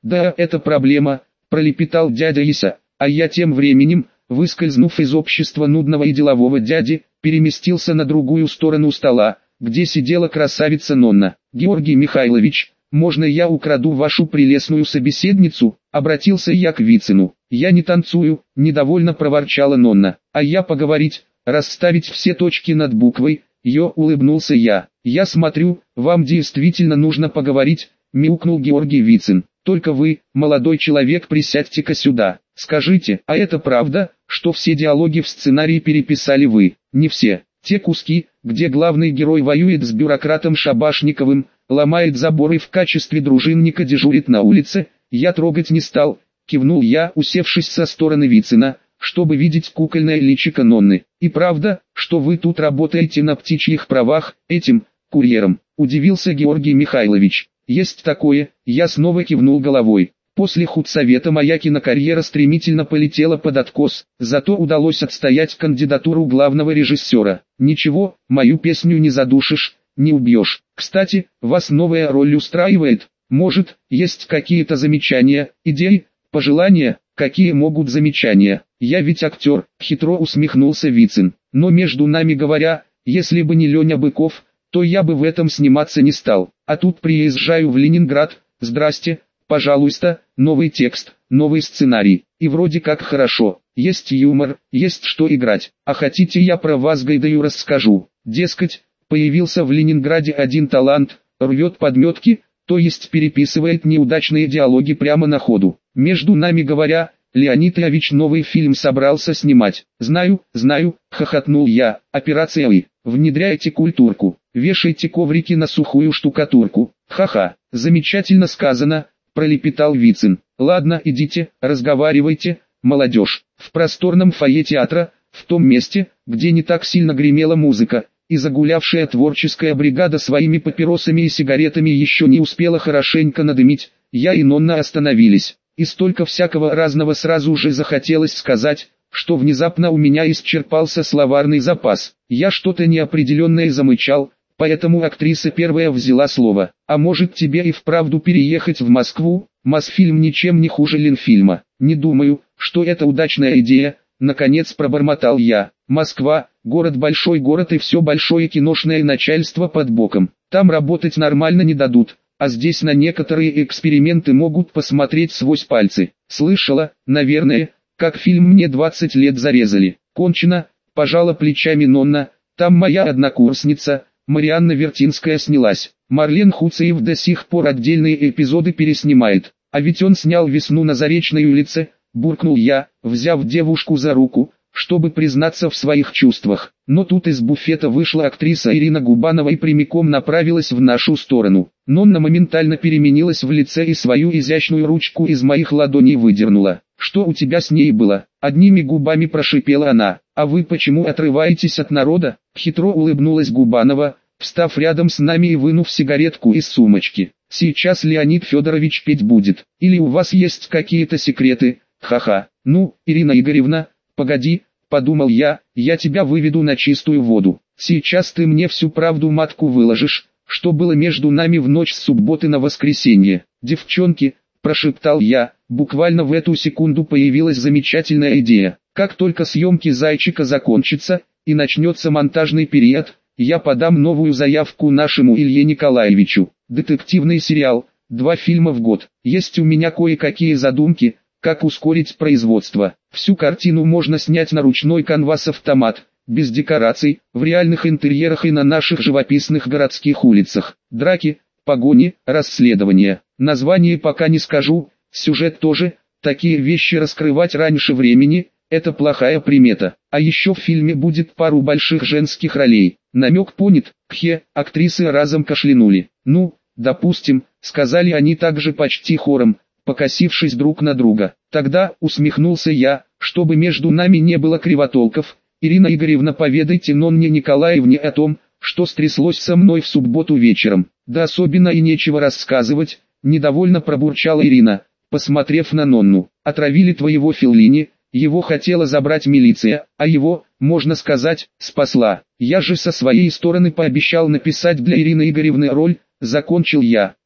Да, это проблема, пролепетал дядя Ися, а я тем временем, выскользнув из общества нудного и делового дяди, переместился на другую сторону стола, где сидела красавица Нонна. «Георгий Михайлович, можно я украду вашу прелестную собеседницу?» — обратился я к Вицину. «Я не танцую», — недовольно проворчала Нонна. «А я поговорить, расставить все точки над буквой», — улыбнулся я. «Я смотрю, вам действительно нужно поговорить», — мяукнул Георгий Вицин. «Только вы, молодой человек, присядьте-ка сюда. Скажите, а это правда, что все диалоги в сценарии переписали вы?» «Не все. Те куски, где главный герой воюет с бюрократом Шабашниковым, ломает заборы и в качестве дружинника дежурит на улице, я трогать не стал», — кивнул я, усевшись со стороны Вицина, чтобы видеть кукольное личико Нонны. «И правда, что вы тут работаете на птичьих правах, этим, курьером?» — удивился Георгий Михайлович. «Есть такое», — я снова кивнул головой. После худсовета моя кинокарьера стремительно полетела под откос, зато удалось отстоять кандидатуру главного режиссера. «Ничего, мою песню не задушишь, не убьешь. Кстати, вас новая роль устраивает? Может, есть какие-то замечания, идеи, пожелания?» «Какие могут замечания? Я ведь актер», — хитро усмехнулся Вицин. «Но между нами говоря, если бы не Леня Быков, то я бы в этом сниматься не стал. А тут приезжаю в Ленинград, здрасте, пожалуйста, новый текст, новый сценарий. И вроде как хорошо, есть юмор, есть что играть. А хотите, я про вас Гайдаю расскажу? Дескать, появился в Ленинграде один талант, рвет подметки, то есть переписывает неудачные диалоги прямо на ходу. Между нами говоря, Леонид Ильич новый фильм собрался снимать». «Знаю, знаю», — хохотнул я. «Операция И. Внедряйте культурку, вешайте коврики на сухую штукатурку». «Ха-ха, замечательно сказано», — пролепетал Вицин. «Ладно, идите, разговаривайте, молодежь». В просторном фойе театра, в том месте, где не так сильно гремела музыка, и загулявшая творческая бригада своими папиросами и сигаретами еще не успела хорошенько надымить, я и Нонна остановились. И столько всякого разного сразу же захотелось сказать, что внезапно у меня исчерпался словарный запас. Я что-то неопределенное замычал, поэтому актриса первая взяла слово. «А может, тебе и вправду переехать в Москву? Мосфильм ничем не хуже Ленфильма». «Не думаю, что это удачная идея», — наконец пробормотал я. «Москва, город, большой город, и все большое киношное начальство под боком. Там работать нормально не дадут. А здесь на некоторые эксперименты могут посмотреть сквозь пальцы. Слышала, наверное, как фильм «Мне 20 лет» зарезали». «Кончено», — пожала плечами Нонна. «Там моя однокурсница, Марианна Вертинская, снялась. Марлен Хуцеев до сих пор отдельные эпизоды переснимает. А ведь он снял «Весну на Заречной улице», — буркнул я, взяв девушку за руку, чтобы признаться в своих чувствах. Но тут из буфета вышла актриса Ирина Губанова и прямиком направилась в нашу сторону. Нонна моментально переменилась в лице и свою изящную ручку из моих ладоней выдернула. «Что у тебя с ней было?» — одними губами прошипела она. «А вы почему отрываетесь от народа?» — хитро улыбнулась Губанова, встав рядом с нами и вынув сигаретку из сумочки. «Сейчас Леонид Федорович петь будет. Или у вас есть какие-то секреты? Ха-ха. Ну, Ирина Игоревна, погоди», — подумал я тебя выведу на чистую воду. «Сейчас ты мне всю правду матку выложишь, что было между нами в ночь с субботы на воскресенье». «Девчонки», — прошептал я, буквально в эту секунду появилась замечательная идея. «Как только съемки «Зайчика» закончатся, и начнется монтажный период, я подам новую заявку нашему Илье Николаевичу. Детективный сериал, 2 фильма в год. Есть у меня кое-какие задумки, как ускорить производство. Всю картину можно снять на ручной канвас-автомат, без декораций, в реальных интерьерах и на наших живописных городских улицах. Драки, погони, расследования. Название пока не скажу, сюжет тоже. Такие вещи раскрывать раньше времени – это плохая примета. А еще в фильме будет пару больших женских ролей. Намек понят? Кхе, актрисы разом кашлянули. «Ну, допустим», – сказали они также почти хором, покосившись друг на друга. «Тогда», — усмехнулся я, — «чтобы между нами не было кривотолков, Ирина Игоревна, поведайте Нонне Николаевне о том, что стряслось со мной в субботу вечером». «Да особенно и нечего рассказывать», — недовольно пробурчала Ирина, посмотрев на Нонну. «Отравили твоего Феллини, его хотела забрать милиция, а его, можно сказать, спасла. Я же со своей стороны пообещал написать для Ирины Игоревны роль», — закончил я.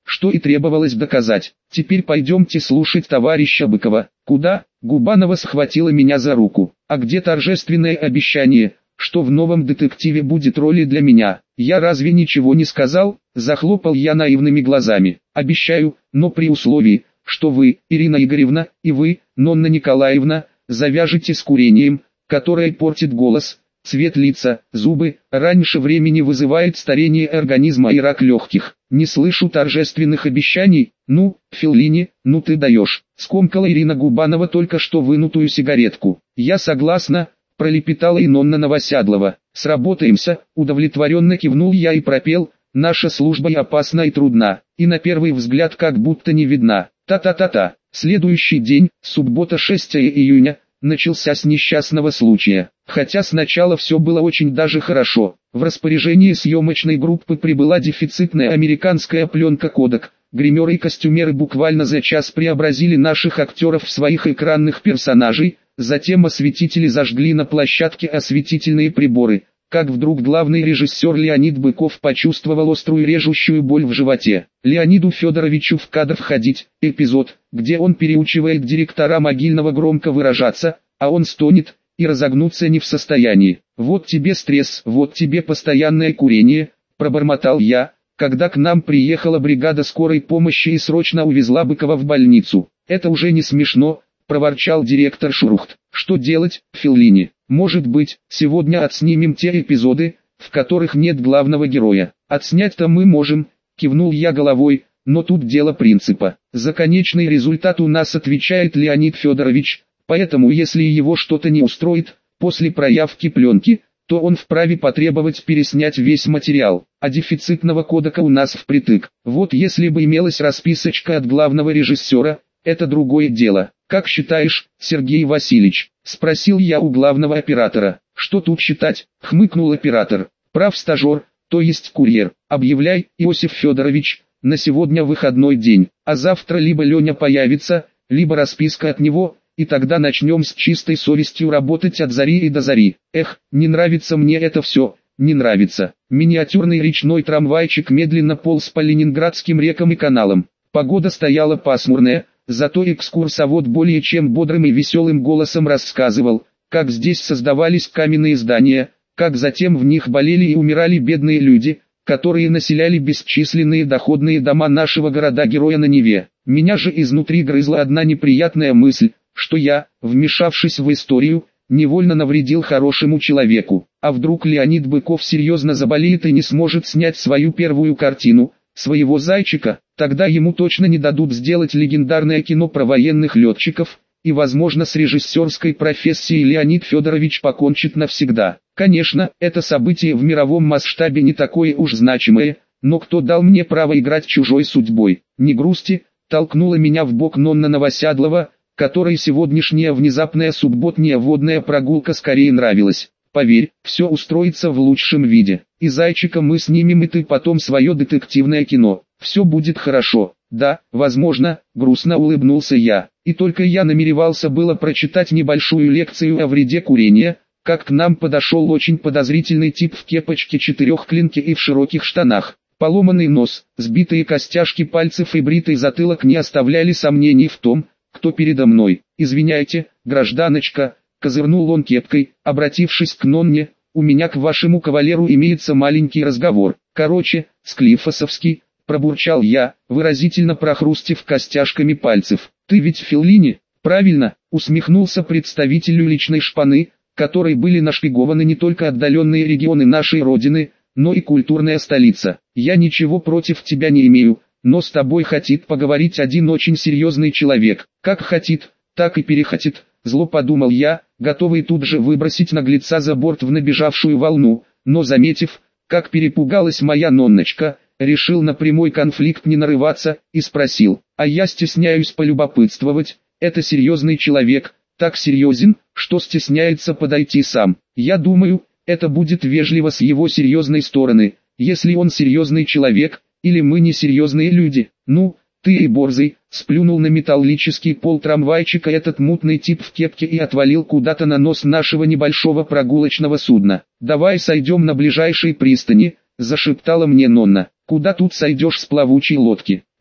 что и требовалось доказать. Теперь пойдемте слушать товарища Быкова. Куда? Губанова схватила меня за руку. А где торжественное обещание, что в новом детективе будет роль и для меня? Я разве ничего не сказал? Захлопал я наивными глазами. Обещаю, но при условии, что вы, Ирина Игоревна, и вы, Нонна Николаевна, завяжете с курением, которое портит голос, цвет лица, зубы, раньше времени вызывает старение организма и рак легких. Не слышу торжественных обещаний. Ну, Феллини, ну ты даешь. Скомкала Ирина Губанова только что вынутую сигаретку. Я согласна, пролепетала и Нонна Новосядлова. Сработаемся, удовлетворенно кивнул я и пропел. Наша служба и опасна и трудна, и на первый взгляд как будто не видна. Та-та-та-та. Следующий день, суббота 6 июня, начался с несчастного случая. Хотя сначала все было очень даже хорошо. В распоряжении съемочной группы прибыла дефицитная американская пленка «Кодек». Гримеры и костюмеры буквально за час преобразили наших актеров в своих экранных персонажей, затем осветители зажгли на площадке осветительные приборы. Как вдруг главный режиссер Леонид Быков почувствовал острую режущую боль в животе. Леониду Федоровичу в кадр входить, эпизод, где он переучивает директора Могильного громко выражаться, а он стонет, и разогнуться не в состоянии. «Вот тебе стресс, вот тебе постоянное курение», – пробормотал я, когда к нам приехала бригада скорой помощи и срочно увезла Быкова в больницу. «Это уже не смешно», – проворчал директор Шурухт. «Что делать, Феллини? Может быть, сегодня отснимем те эпизоды, в которых нет главного героя. Отснять-то мы можем», – кивнул я головой, но тут дело принципа. За конечный результат у нас отвечает Леонид Федорович, поэтому если его что-то не устроит, после проявки пленки, то он вправе потребовать переснять весь материал, а дефицитного кодека у нас впритык. Вот если бы имелась расписочка от главного режиссера, это другое дело. «Как считаешь, Сергей Васильевич?» – спросил я у главного оператора. «Что тут считать?» – хмыкнул оператор. «Прав стажер, то есть курьер. Объявляй, Иосиф Федорович, на сегодня выходной день, а завтра либо Леня появится, либо расписка от него, и тогда начнем с чистой совестью работать от зари и до зари». Эх, не нравится мне это все, не нравится. Миниатюрный речной трамвайчик медленно полз по ленинградским рекам и каналам. Погода стояла пасмурная. Зато экскурсовод более чем бодрым и веселым голосом рассказывал, как здесь создавались каменные здания, как затем в них болели и умирали бедные люди, которые населяли бесчисленные доходные дома нашего города-героя на Неве. Меня же изнутри грызла одна неприятная мысль, что я, вмешавшись в историю, невольно навредил хорошему человеку. А вдруг Леонид Быков серьезно заболеет и не сможет снять свою первую картину, своего зайчика, тогда ему точно не дадут сделать легендарное кино про военных летчиков, и возможно с режиссерской профессией Леонид Федорович покончит навсегда. Конечно, это событие в мировом масштабе не такое уж значимое, но кто дал мне право играть чужой судьбой? Не грусти, толкнула меня в бок Нонна Новосядлова, которой сегодняшняя внезапная субботняя водная прогулка скорее нравилась. Поверь, все устроится в лучшем виде. И зайчика мы снимем, и ты потом свое детективное кино. Все будет хорошо. Да, возможно, грустно улыбнулся я. И только я намеревался было прочитать небольшую лекцию о вреде курения, как к нам подошел очень подозрительный тип в кепочке четырехклинке и в широких штанах. Поломанный нос, сбитые костяшки пальцев и бритый затылок не оставляли сомнений в том, кто передо мной. «Извиняйте, гражданочка», — козырнул он кепкой, обратившись к Нонне, «у меня к вашему кавалеру имеется маленький разговор. Короче, склифосовский», — пробурчал я, выразительно прохрустив костяшками пальцев. «Ты ведь Феллини, правильно?» — усмехнулся представителю личной шпаны, которой были нашпигованы не только отдаленные регионы нашей родины, но и культурная столица. «Я ничего против тебя не имею, но с тобой хотит поговорить один очень серьезный человек. Как хотит, так и перехотит», — зло подумал я, готовый тут же выбросить наглеца за борт в набежавшую волну, но заметив, как перепугалась моя Нонночка, решил на прямой конфликт не нарываться, и спросил: «А я стесняюсь полюбопытствовать, это серьезный человек, так серьезен, что стесняется подойти сам. Я думаю, это будет вежливо с его серьезной стороны, если он серьезный человек, или мы несерьезные люди». «Ну, ты и борзый», — сплюнул на металлический пол трамвайчика этот мутный тип в кепке и отвалил куда-то на нос нашего небольшого прогулочного судна. «Давай сойдем на ближайшей пристани», — зашептала мне Нонна. «Куда тут сойдешь с плавучей лодки?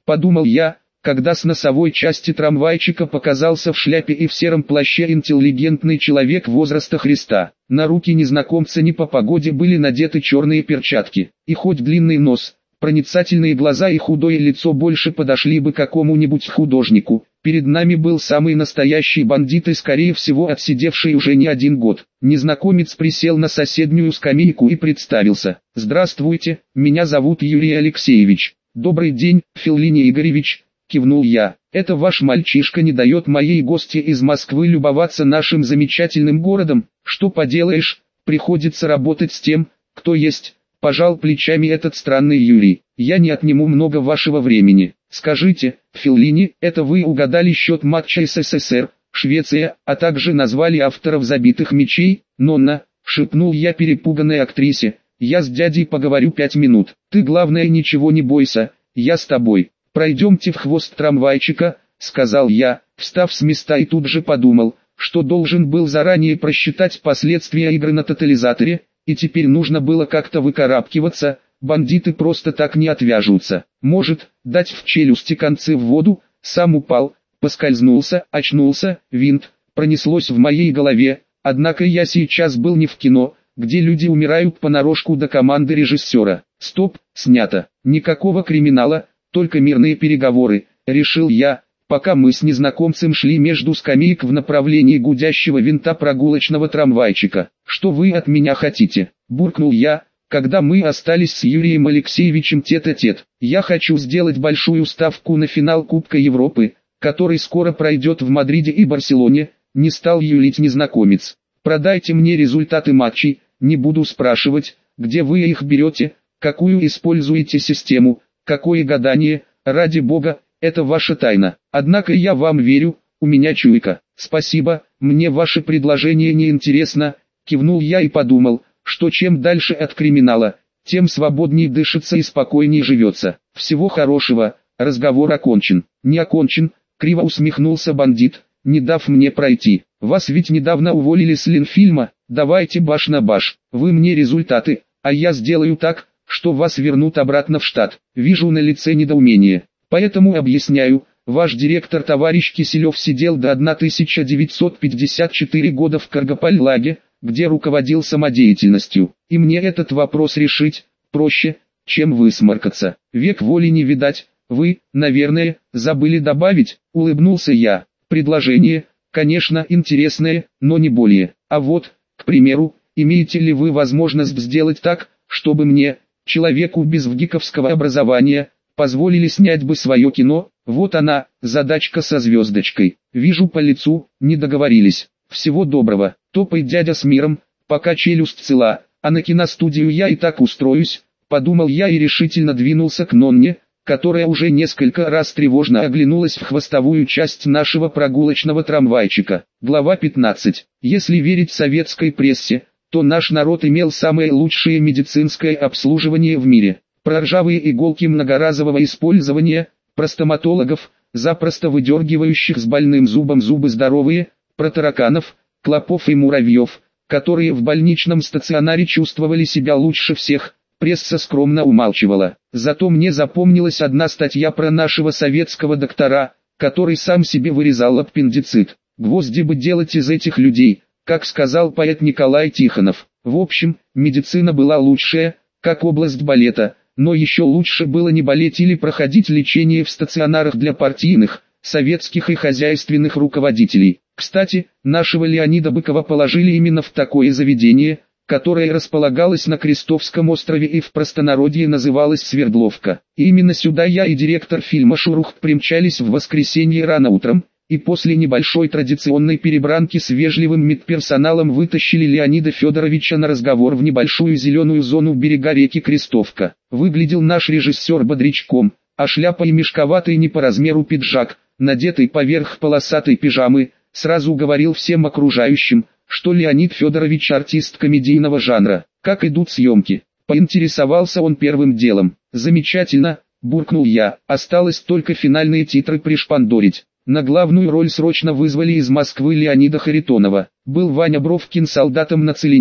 подумал я, когда с носовой части трамвайчика показался в шляпе и в сером плаще интеллигентный человек возраста Христа. На руки незнакомца не по погоде были надеты черные перчатки, и хоть длинный нос, проницательные глаза и худое лицо больше подошли бы какому-нибудь художнику, перед нами был самый настоящий бандит и скорее всего отсидевший уже не один год. Незнакомец присел на соседнюю скамейку и представился. «Здравствуйте, меня зовут Юрий Алексеевич». «Добрый день, Феллини Игоревич», кивнул я. «Это ваш мальчишка не дает моей гости из Москвы любоваться нашим замечательным городом. Что поделаешь, приходится работать с тем, кто есть». Пожал плечами этот странный Юрий. «Я не отниму много вашего времени. Скажите, Феллини, это вы угадали счет матча СССР, Швеция, а также назвали авторов забитых мячей?» «Нонна», шепнул я перепуганной актрисе, «я с дядей поговорю 5 минут. Ты главное ничего не бойся, я с тобой. Пройдемте в хвост трамвайчика», сказал я, встав с места и тут же подумал, что должен был заранее просчитать последствия игры на тотализаторе, и теперь нужно было как-то выкарабкиваться, бандиты просто так не отвяжутся. Может, дать в челюсти концы в воду, сам упал, поскользнулся, очнулся, винт, пронеслось в моей голове, однако я сейчас был не в кино, где люди умирают понарошку до команды режиссера. Стоп, снято, никакого криминала, только мирные переговоры, решил я, пока мы с незнакомцем шли между скамеек в направлении гудящего винта прогулочного трамвайчика. «Что вы от меня хотите?» – буркнул я, когда мы остались с Юрием Алексеевичем тет-а-тет. «Я хочу сделать большую ставку на финал Кубка Европы, который скоро пройдет в Мадриде и Барселоне», – не стал юлить незнакомец. «Продайте мне результаты матчей, не буду спрашивать, где вы их берете, какую используете систему, какое гадание, ради бога, это ваша тайна. Однако я вам верю, у меня чуйка». «Спасибо, мне ваше предложение не интересно», кивнул я и подумал, что чем дальше от криминала, тем свободнее дышится и спокойнее живется. «Всего хорошего, разговор окончен». «Не окончен», криво усмехнулся бандит, не дав мне пройти. «Вас ведь недавно уволили с Ленфильма, давайте баш на баш. Вы мне результаты, а я сделаю так, что вас вернут обратно в штат». Вижу на лице недоумение. «Поэтому объясняю, ваш директор товарищ Киселев сидел до 1954 года в Каргополь-Лаге, где руководил самодеятельностью, и мне этот вопрос решить проще, чем высморкаться. Век воли не видать, вы, наверное, забыли добавить», улыбнулся я. «Предложение, конечно, интересное, но не более. А вот, к примеру, имеете ли вы возможность сделать так, чтобы мне, человеку без вгиковского образования, позволили снять бы свое кино?» Вот она, задачка со звездочкой. Вижу по лицу, не договорились. «Всего доброго, топай, дядя, с миром, пока челюсть цела, а на киностудию я и так устроюсь», подумал я и решительно двинулся к Нонне, которая уже несколько раз тревожно оглянулась в хвостовую часть нашего прогулочного трамвайчика. Глава 15. Если верить советской прессе, то наш народ имел самое лучшее медицинское обслуживание в мире. Про ржавые иголки многоразового использования, про стоматологов, запросто выдергивающих с больным зубом зубы здоровые, про тараканов, клопов и муравьев, которые в больничном стационаре чувствовали себя лучше всех, пресса скромно умалчивала. Зато мне запомнилась одна статья про нашего советского доктора, который сам себе вырезал аппендицит. Гвозди бы делать из этих людей, как сказал поэт Николай Тихонов. В общем, медицина была лучшая, как область балета, но еще лучше было не болеть или проходить лечение в стационарах для партийных, советских и хозяйственных руководителей. Кстати, нашего Леонида Быкова положили именно в такое заведение, которое располагалось на Крестовском острове и в простонародье называлось Свердловка. И именно сюда я и директор фильма «Шурухт» примчались в воскресенье рано утром, и после небольшой традиционной перебранки с вежливым медперсоналом вытащили Леонида Федоровича на разговор в небольшую зеленую зону берега реки Крестовка. Выглядел наш режиссер бодрячком, а шляпа и мешковатый не по размеру пиджак, надетый поверх полосатой пижамы, сразу говорил всем окружающим, что Леонид Федорович артист комедийного жанра. «Как идут съемки?» — поинтересовался он первым делом. «Замечательно», — буркнул я, — «осталось только финальные титры пришпандорить». На главную роль срочно вызвали из Москвы Леонида Харитонова. Был Ваня Бровкин солдатом на Целине,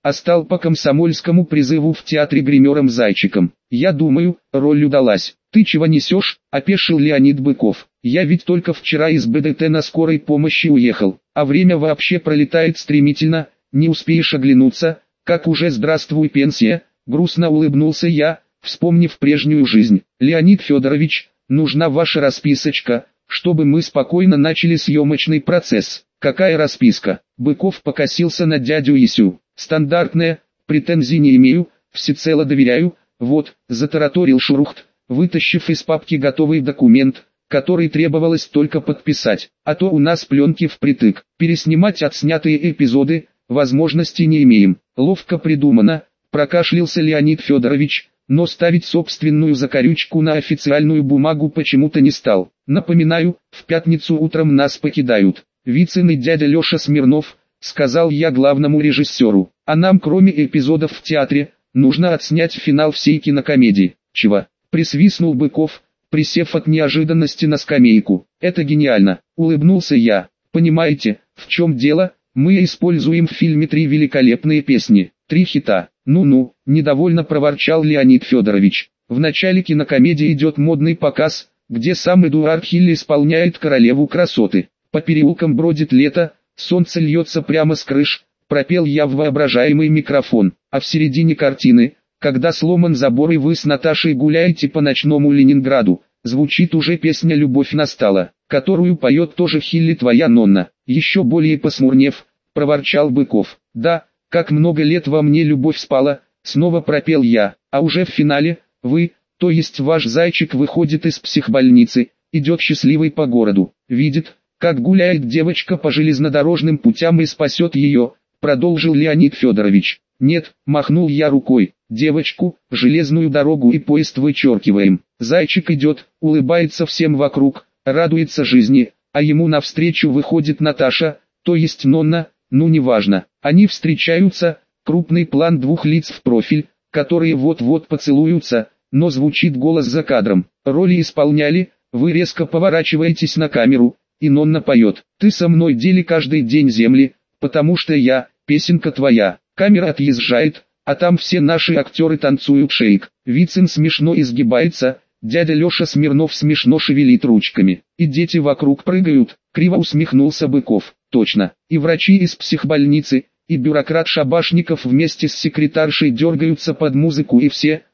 а стал по комсомольскому призыву в театре гримером Зайчиком. Я думаю, роль удалась. Ты чего несешь? Опешил Леонид Быков. Я ведь только вчера из БДТ на скорой помощи уехал, а время вообще пролетает стремительно, не успеешь оглянуться, как уже здравствуй пенсия, грустно улыбнулся я, вспомнив прежнюю жизнь. Леонид Федорович, нужна ваша расписочка, чтобы мы спокойно начали съемочный процесс. Какая расписка? Быков покосился на дядю Исю. Стандартная, претензий не имею, всецело доверяю. Вот, затараторил Шурухт, вытащив из папки готовый документ, который требовалось только подписать. А то у нас пленки впритык. Переснимать отснятые эпизоды возможности не имеем. Ловко придумано, прокашлялся Леонид Федорович, но ставить собственную закорючку на официальную бумагу почему-то не стал. Напоминаю, в пятницу утром нас покидают Вицин и дядя Леша Смирнов, сказал я главному режиссеру. А нам, кроме эпизодов в театре, нужно отснять финал всей кинокомедии. Чего? Присвистнул Быков, присев от неожиданности на скамейку. Это гениально, улыбнулся я. Понимаете, в чем дело? Мы используем в фильме 3 великолепные песни, 3 хита. Ну-ну, недовольно проворчал Леонид Федорович. В начале кинокомедии идет модный показ, где сам Эдуард Хилли исполняет королеву красоты. По переулкам бродит лето, солнце льется прямо с крыш, пропел я в воображаемый микрофон. А в середине картины, когда сломан забор и вы с Наташей гуляете по ночному Ленинграду, звучит уже песня «Любовь настала», которую поет тоже Хилли твоя Нонна. Еще более посмурнев, проворчал Быков. Да, как много лет во мне любовь спала, снова пропел я. А уже в финале, вы, то есть ваш зайчик выходит из психбольницы, идет счастливый по городу, видит, как гуляет девочка по железнодорожным путям и спасет ее, продолжил Леонид Федорович. Нет, махнул я рукой, девочку, железную дорогу и поезд вычеркиваем. Зайчик идет, улыбается всем вокруг, радуется жизни, а ему навстречу выходит Наташа, то есть Нонна, ну неважно. Они встречаются, крупный план 2 лиц в профиль, которые вот-вот поцелуются, но звучит голос за кадром. Роли исполняли, вы резко поворачиваетесь на камеру, и Нонна поет. Ты со мной дели каждый день земли, потому что я, песенка твоя. Камера отъезжает, а там все наши актеры танцуют шейк. Вицин смешно изгибается, дядя Леша Смирнов смешно шевелит ручками. И дети вокруг прыгают, криво усмехнулся Быков. Точно, и врачи из психбольницы, и бюрократ Шабашников вместе с секретаршей дергаются под музыку и все,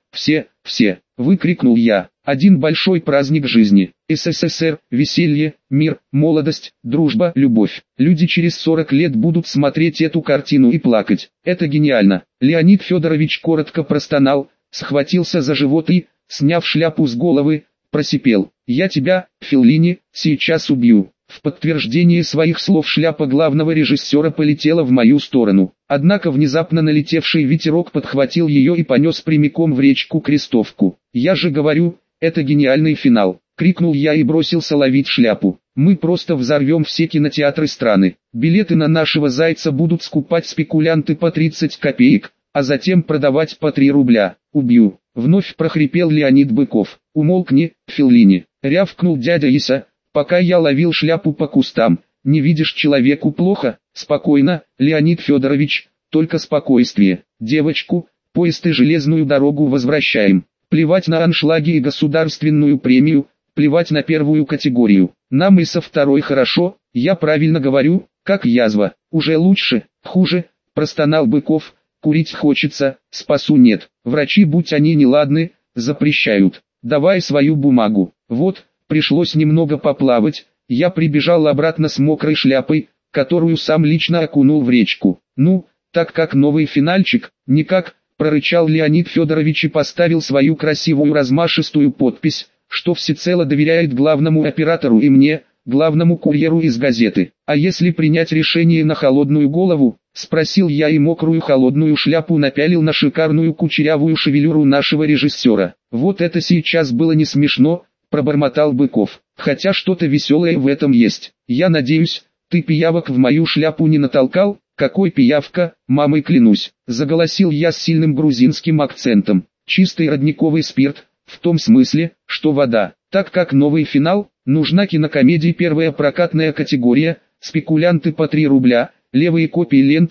выкрикнул я. Один большой праздник жизни. СССР, веселье, мир, молодость, дружба, любовь. Люди через 40 лет будут смотреть эту картину и плакать. Это гениально. Леонид Федорович коротко простонал, схватился за живот и, сняв шляпу с головы, просипел. Я тебя, Феллини, сейчас убью. В подтверждение своих слов шляпа главного режиссера полетела в мою сторону. Однако внезапно налетевший ветерок подхватил ее и понес прямиком в речку Крестовку. Я же говорю, это гениальный финал. Крикнул я и бросился ловить шляпу. Мы просто взорвем все кинотеатры страны. Билеты на нашего зайца будут скупать спекулянты по 30 копеек, а затем продавать по 3 рубля. Убью. Вновь прохрипел Леонид Быков. Умолкни, Феллини. Рявкнул дядя Иса, пока я ловил шляпу по кустам. Не видишь, человеку плохо? Спокойно, Леонид Федорович, только спокойствие. Девочку, поезд и железную дорогу возвращаем. Плевать на аншлаги и государственную премию, плевать на первую категорию. Нам и со второй хорошо, я правильно говорю, как язва. Уже лучше, хуже, простонал Быков. Курить хочется, спасу нет. Врачи, будь они неладны, запрещают. Давай свою бумагу. Вот, пришлось немного поплавать. Я прибежал обратно с мокрой шляпой, которую сам лично окунул в речку. Ну, так как новый финальчик, никак, прорычал Леонид Федорович и поставил свою красивую размашистую подпись, что всецело доверяет главному оператору и мне, главному курьеру из газеты. А если принять решение на холодную голову, спросил я и мокрую холодную шляпу напялил на шикарную кучерявую шевелюру нашего режиссера. Вот это сейчас было не смешно, пробормотал Быков. Хотя что-то веселое в этом есть. Я надеюсь, ты пиявок в мою шляпу не натолкал? Какой пиявка, мамой клянусь, заголосил я с сильным грузинским акцентом. Чистый родниковый спирт, в том смысле, что вода. Так как новый финал, нужна кинокомедии первая прокатная категория, спекулянты по 3 рубля, левые копии ленты,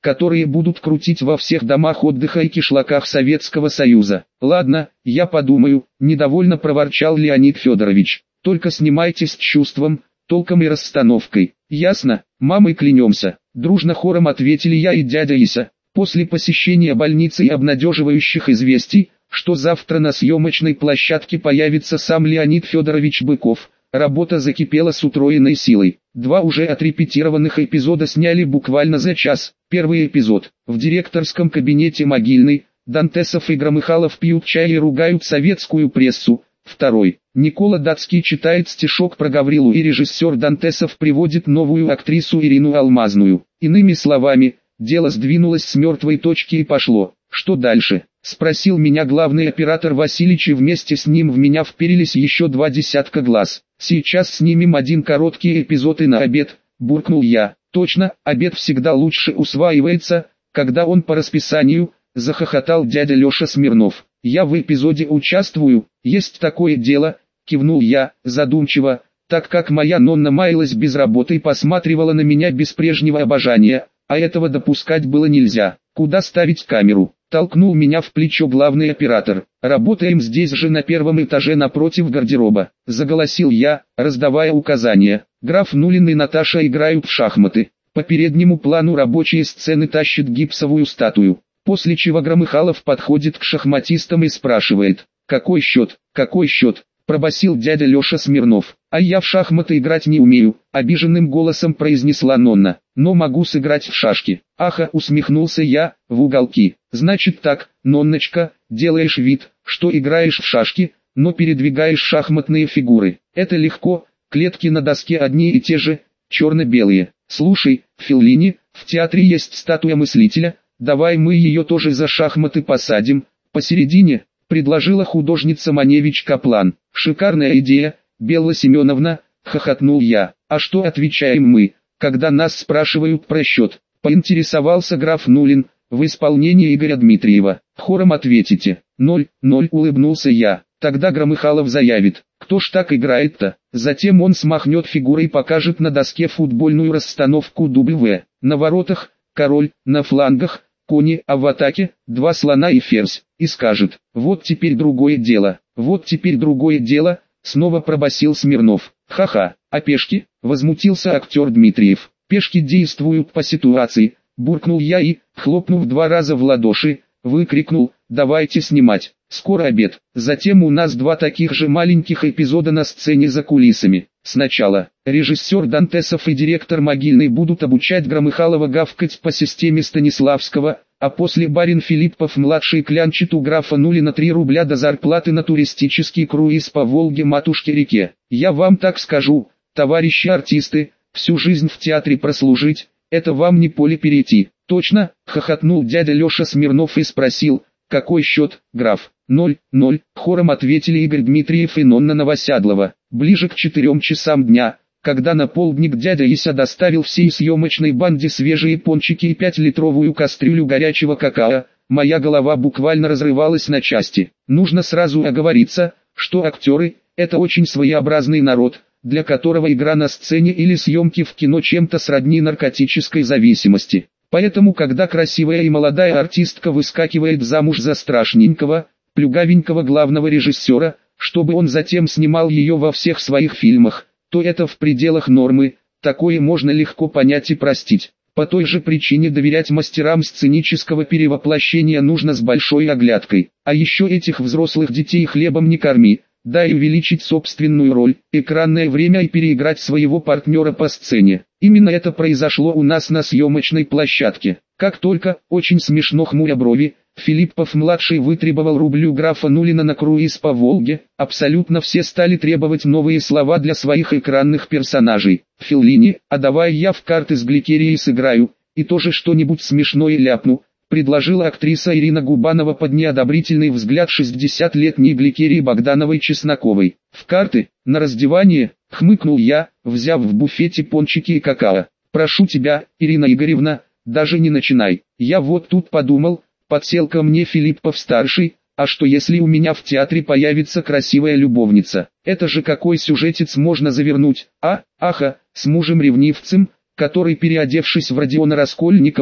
которые будут крутить во всех домах отдыха и кишлаках Советского Союза. Ладно, я подумаю, недовольно проворчал Леонид Федорович. Только снимайте с чувством, толком и расстановкой. Ясно, мамой клянемся. Дружно хором ответили я и дядя Ися. После посещения больницы и обнадеживающих известий, что завтра на съемочной площадке появится сам Леонид Федорович Быков, работа закипела с утроенной силой. 2 уже отрепетированных эпизода сняли буквально за час. Первый эпизод. В директорском кабинете Могильный, Дантесов и Громыхалов пьют чай и ругают советскую прессу. Второй. Никола Датский читает стишок про Гаврилу и режиссер Дантесов приводит новую актрису Ирину Алмазную. Иными словами, дело сдвинулось с мертвой точки и пошло. Что дальше? Спросил меня главный оператор Васильич, и вместе с ним в меня вперились еще 2 десятка глаз. Сейчас снимем один короткий эпизод и на обед, буркнул я. Точно, обед всегда лучше усваивается, когда он по расписанию, захохотал дядя Леша Смирнов. Я в эпизоде участвую, есть такое дело, кивнул я, задумчиво, так как моя Нонна маялась без работы и посматривала на меня без прежнего обожания, а этого допускать было нельзя. Куда ставить камеру? Толкнул меня в плечо главный оператор. Работаем здесь же на первом этаже напротив гардероба. Заголосил я, раздавая указания. Граф Нулин и Наташа играют в шахматы. По переднему плану рабочие сцены тащат гипсовую статую. После чего Громыхалов подходит к шахматистам и спрашивает: «Какой счет? Какой счет?» Пробасил дядя Леша Смирнов. «А я в шахматы играть не умею», обиженным голосом произнесла Нонна. «Но могу сыграть в шашки». «Аха», усмехнулся я, в уголки. «Значит так, Нонночка, делаешь вид, что играешь в шашки, но передвигаешь шахматные фигуры. Это легко, клетки на доске одни и те же, черно-белые. Слушай, Феллини, в театре есть статуя мыслителя, давай мы ее тоже за шахматы посадим, посередине», предложила художница Маневич Каплан. «Шикарная идея, Белла Семеновна», хохотнул я. «А что отвечаем мы, когда нас спрашивают про счет?» Поинтересовался граф Нулин, в исполнении Игоря Дмитриева. «Хором ответите». 0-0, улыбнулся я. Тогда Громыхалов заявит: «Кто ж так играет-то?» Затем он смахнет фигурой и покажет на доске футбольную расстановку W. На воротах король, на флангах кони, а в атаке 2 слона и ферзь. И скажет: «Вот теперь другое дело, вот теперь другое дело», снова пробасил Смирнов. «Ха-ха, а пешки?» возмутился актер Дмитриев. «Пешки действуют по ситуации», буркнул я и, хлопнув 2 раза в ладоши, выкрикнул: «Давайте снимать, скоро обед». Затем у нас 2 таких же маленьких эпизода на сцене за кулисами. Сначала режиссер Дантесов и директор Могильный будут обучать Громыхалова гавкать по системе Станиславского, а после барин Филиппов-младший клянчит у графа Нулина 3 рубля до зарплаты на туристический круиз по Волге-матушке-реке. Я вам так скажу, товарищи артисты, всю жизнь в театре прослужить, это вам не поле перейти. «Точно», хохотнул дядя Леша Смирнов и спросил: «Какой счет, граф?» 0-0, хором ответили Игорь Дмитриев и Нонна Новоседлова. Ближе к 4 часам дня, когда на полдник дядя Ися доставил всей съемочной банде свежие пончики и 5-литровую кастрюлю горячего какао, моя голова буквально разрывалась на части. Нужно сразу оговориться, что актеры – это очень своеобразный народ, для которого игра на сцене или съемки в кино чем-то сродни наркотической зависимости. Поэтому, когда красивая и молодая артистка выскакивает замуж за страшненького, плюгавенького главного режиссера, чтобы он затем снимал ее во всех своих фильмах, то это в пределах нормы, такое можно легко понять и простить. По той же причине доверять мастерам сценического перевоплощения нужно с большой оглядкой. А еще этих взрослых детей хлебом не корми, дай увеличить собственную роль, экранное время и переиграть своего партнера по сцене. Именно это произошло у нас на съемочной площадке. Как только, очень смешно хмуря брови, Филиппов-младший вытребовал рублю графа Нулина на круиз по Волге, абсолютно все стали требовать новые слова для своих экранных персонажей. «Феллини, а давай я в карты с Гликерией сыграю, и тоже что-нибудь смешное ляпну», предложила актриса Ирина Губанова под неодобрительный взгляд 60-летней Гликерии Богдановой-Чесноковой. «В карты, на раздевание», хмыкнул я, взяв в буфете пончики и какао. «Прошу тебя, Ирина Игоревна, даже не начинай. Я вот тут подумал», подсел ко мне Филиппов-старший: «А что если у меня в театре появится красивая любовница? Это же какой сюжетец можно завернуть, а? Аха, с мужем-ревнивцем, который, переодевшись в Родиона Раскольникова,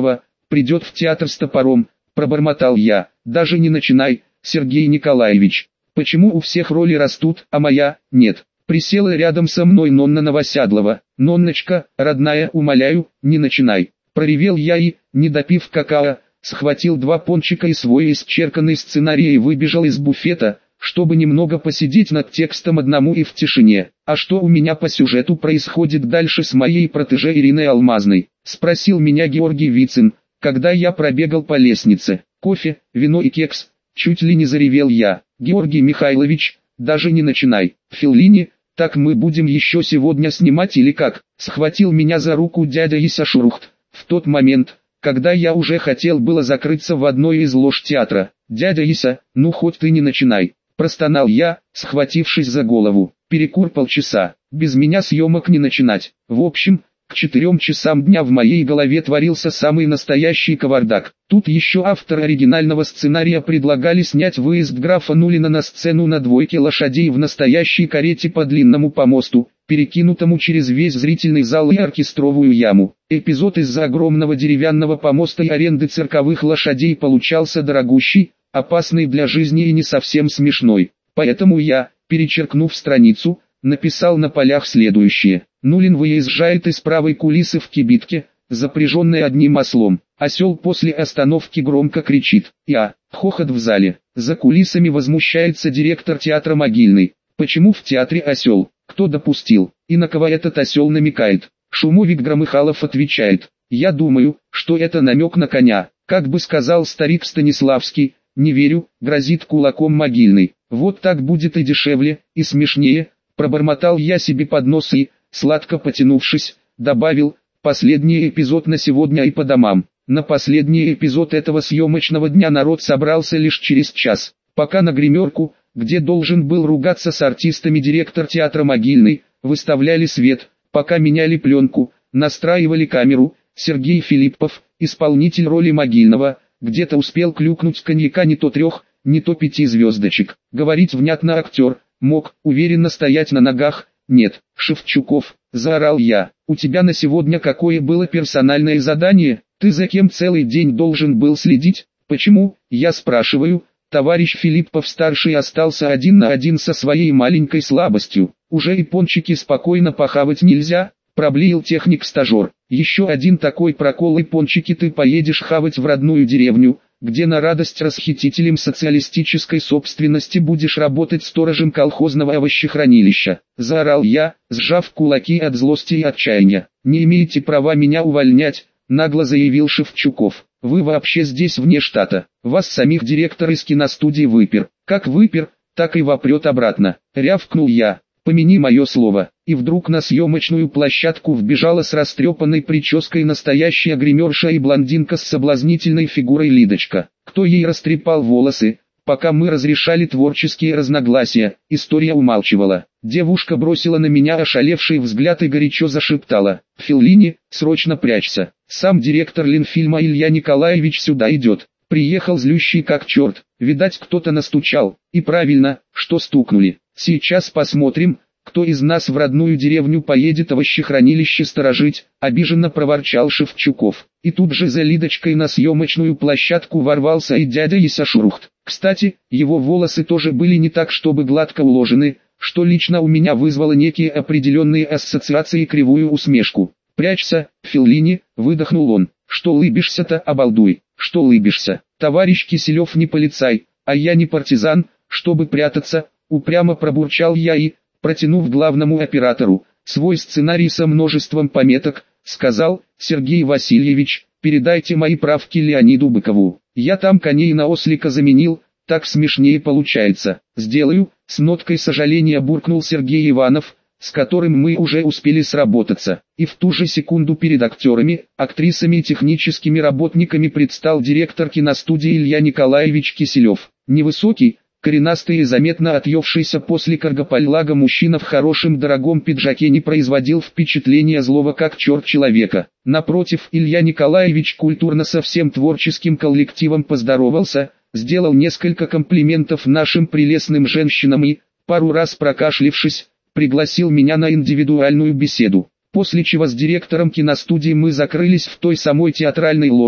придет в театр с топором, пробормотал я. Даже не начинай, Сергей Николаевич. Почему у всех роли растут, а моя – нет? Присела рядом со мной Нонна Новоседлова. «Нонночка, родная, умоляю, не начинай». Проревел я и, не допив какао, схватил 2 пончика и свой исчерканный сценарий и выбежал из буфета, чтобы немного посидеть над текстом одному и в тишине. «А что у меня по сюжету происходит дальше с моей протеже Ириной Алмазной?» – спросил меня Георгий Вицин, когда я пробегал по лестнице. «Кофе, вино и кекс», – чуть ли не заревел я. «Георгий Михайлович, даже не начинай. Феллини, так мы будем еще сегодня снимать или как?» – схватил меня за руку дядя Иса Шурухт. В тот момент, когда я уже хотел было закрыться в одной из лож театра. «Дядя Иса, ну хоть ты не начинай», – простонал я, схватившись за голову. «Перекур полчаса, без меня съемок не начинать». В общем, к 4 часам дня в моей голове творился самый настоящий кавардак. Тут еще авторы оригинального сценария предлагали снять выезд графа Нулина на сцену на 2 лошадей в настоящей карете по длинному помосту, перекинутому через весь зрительный зал и оркестровую яму. Эпизод из-за огромного деревянного помоста и аренды цирковых лошадей получался дорогущий, опасный для жизни и не совсем смешной. Поэтому я, перечеркнув страницу, написал на полях следующее. Нулин выезжает из правой кулисы в кибитке, запряженной одним ослом. Осел после остановки громко кричит. Хохот в зале. За кулисами возмущается директор театра Могильный. Почему в театре осел? Кто допустил? И на кого этот осел намекает? Шумовик Громыхалов отвечает. Я думаю, что это намек на коня. Как бы сказал старик Станиславский, не верю, грозит кулаком Могильный. Вот так будет и дешевле, и смешнее. Пробормотал я себе под нос и, сладко потянувшись, добавил, последний эпизод на сегодня и по домам. На последний эпизод этого съемочного дня народ собрался лишь через час. Пока на гримерку, где должен был ругаться с артистами директор театра Могильный, выставляли свет, пока меняли пленку, настраивали камеру, Сергей Филиппов, исполнитель роли Могильного, где-то успел клюкнуть коньяка не то 3, не то 5 звездочек. Говорить внятно актер мог, уверенно стоять на ногах. «Нет, Шевчуков», – заорал я, – «у тебя на сегодня какое было персональное задание? Ты за кем целый день должен был следить? Почему, я спрашиваю?» Товарищ Филиппов-старший остался 1 на 1 со своей маленькой слабостью. «Уже и пончики спокойно похавать нельзя?» – проблеял техник-стажер. «Еще один такой прокол и пончики ты поедешь хавать в родную деревню, где на радость расхитителям социалистической собственности будешь работать сторожем колхозного овощехранилища», – заорал я, сжав кулаки от злости и отчаяния. «Не имеете права меня увольнять», – нагло заявил Шевчуков. «Вы вообще здесь вне штата. Вас самих директор из киностудии выпер. Как выпер, так и вопрет обратно», – рявкнул я. «Помяни мое слово». И вдруг на съемочную площадку вбежала с растрепанной прической настоящая гримерша и блондинка с соблазнительной фигурой Лидочка. Кто ей растрепал волосы, пока мы разрешали творческие разногласия, история умалчивала. Девушка бросила на меня ошалевший взгляд и горячо зашептала: «Феллини, срочно прячься. Сам директор Ленфильма Илья Николаевич сюда идет». Приехал злющий как черт, видать кто-то настучал, и правильно, что стукнули. «Сейчас посмотрим, кто из нас в родную деревню поедет овощехранилище сторожить», — обиженно проворчал Шевчуков. И тут же за Лидочкой на съемочную площадку ворвался и дядя Иса Шурухт. Кстати, его волосы тоже были не так чтобы гладко уложены, что лично у меня вызвало некие определенные ассоциации и кривую усмешку. «Прячься, Феллини», — выдохнул он. «Что лыбишься-то, обалдуй? Что лыбишься? Товарищ Киселев не полицай, а я не партизан, чтобы прятаться», — упрямо пробурчал я и, протянув главному оператору свой сценарий со множеством пометок, сказал: «Сергей Васильевич, передайте мои правки Леониду Быкову. Я там коней на ослика заменил, так смешнее получается». «Сделаю», — с ноткой сожаления буркнул Сергей Иванов, с которым мы уже успели сработаться. И в ту же секунду перед актерами, актрисами и техническими работниками предстал директор киностудии Илья Николаевич Киселев. Невысокий, коренастый и заметно отъевшийся после каргопальлага мужчина в хорошем дорогом пиджаке не производил впечатления злого как черт человека. Напротив, Илья Николаевич культурно со всем творческим коллективом поздоровался, сделал несколько комплиментов нашим прелестным женщинам и, пару раз прокашлившись, пригласил меня на индивидуальную беседу. После чего с директором киностудии мы закрылись в той самой театральной ложе,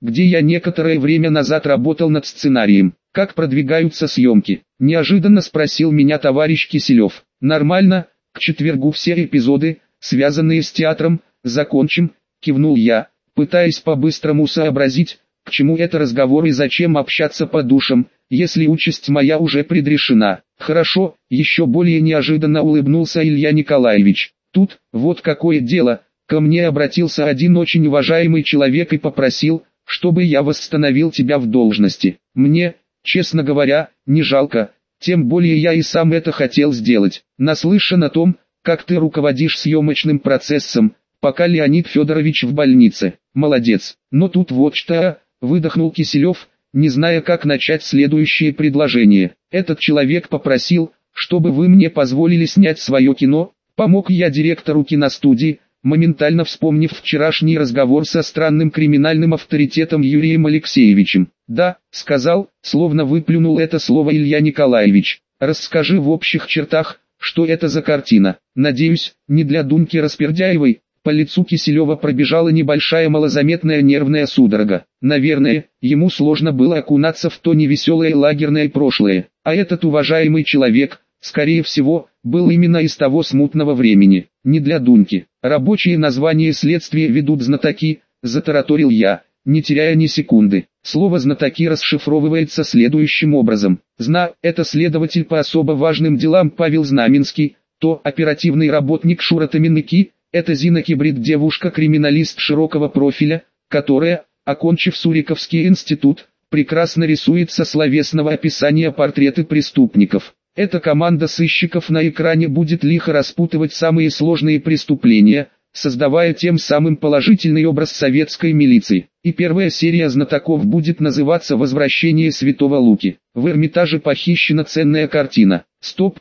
где я некоторое время назад работал над сценарием. Как продвигаются съемки? Неожиданно спросил меня товарищ Киселев. Нормально, к четвергу все эпизоды, связанные с театром, закончим, кивнул я, пытаясь по-быстрому сообразить, к чему это разговор и зачем общаться по душам, если участь моя уже предрешена. Хорошо, еще более неожиданно улыбнулся Илья Николаевич. Тут, вот какое дело, ко мне обратился один очень уважаемый человек и попросил, чтобы я восстановил тебя в должности. Мне, честно говоря, не жалко, тем более я и сам это хотел сделать. Наслышан о том, как ты руководишь съемочным процессом, пока Леонид Федорович в больнице. Молодец. Но тут вот что, выдохнул Киселев, не зная, как начать следующее предложение. Этот человек попросил, чтобы вы мне позволили снять свое кино. Помог я директору киностудии, моментально вспомнив вчерашний разговор со странным криминальным авторитетом Юрием Алексеевичем. «Да», — сказал, словно выплюнул это слово Илья Николаевич. «Расскажи в общих чертах, что это за картина. Надеюсь, не для Дуньки Распердяевой». По лицу Киселева пробежала небольшая малозаметная нервная судорога. Наверное, ему сложно было окунаться в то невеселое лагерное прошлое. А этот уважаемый человек, скорее всего, был именно из того смутного времени. Не для Дуньки. Рабочие названия следствия ведут знатоки, затараторил я, не теряя ни секунды. Слово «знатоки» расшифровывается следующим образом. Это следователь по особо важным делам Павел Знаменский, то оперативный работник Шура Томинныки, это Зина Кибрид, девушка-криминалист широкого профиля, которая, окончив Суриковский институт, прекрасно рисует со словесного описания портреты преступников. Эта команда сыщиков на экране будет лихо распутывать самые сложные преступления, создавая тем самым положительный образ советской милиции. И первая серия «Знатоков» будет называться «Возвращение Святого Луки». В Эрмитаже похищена ценная картина. Стоп,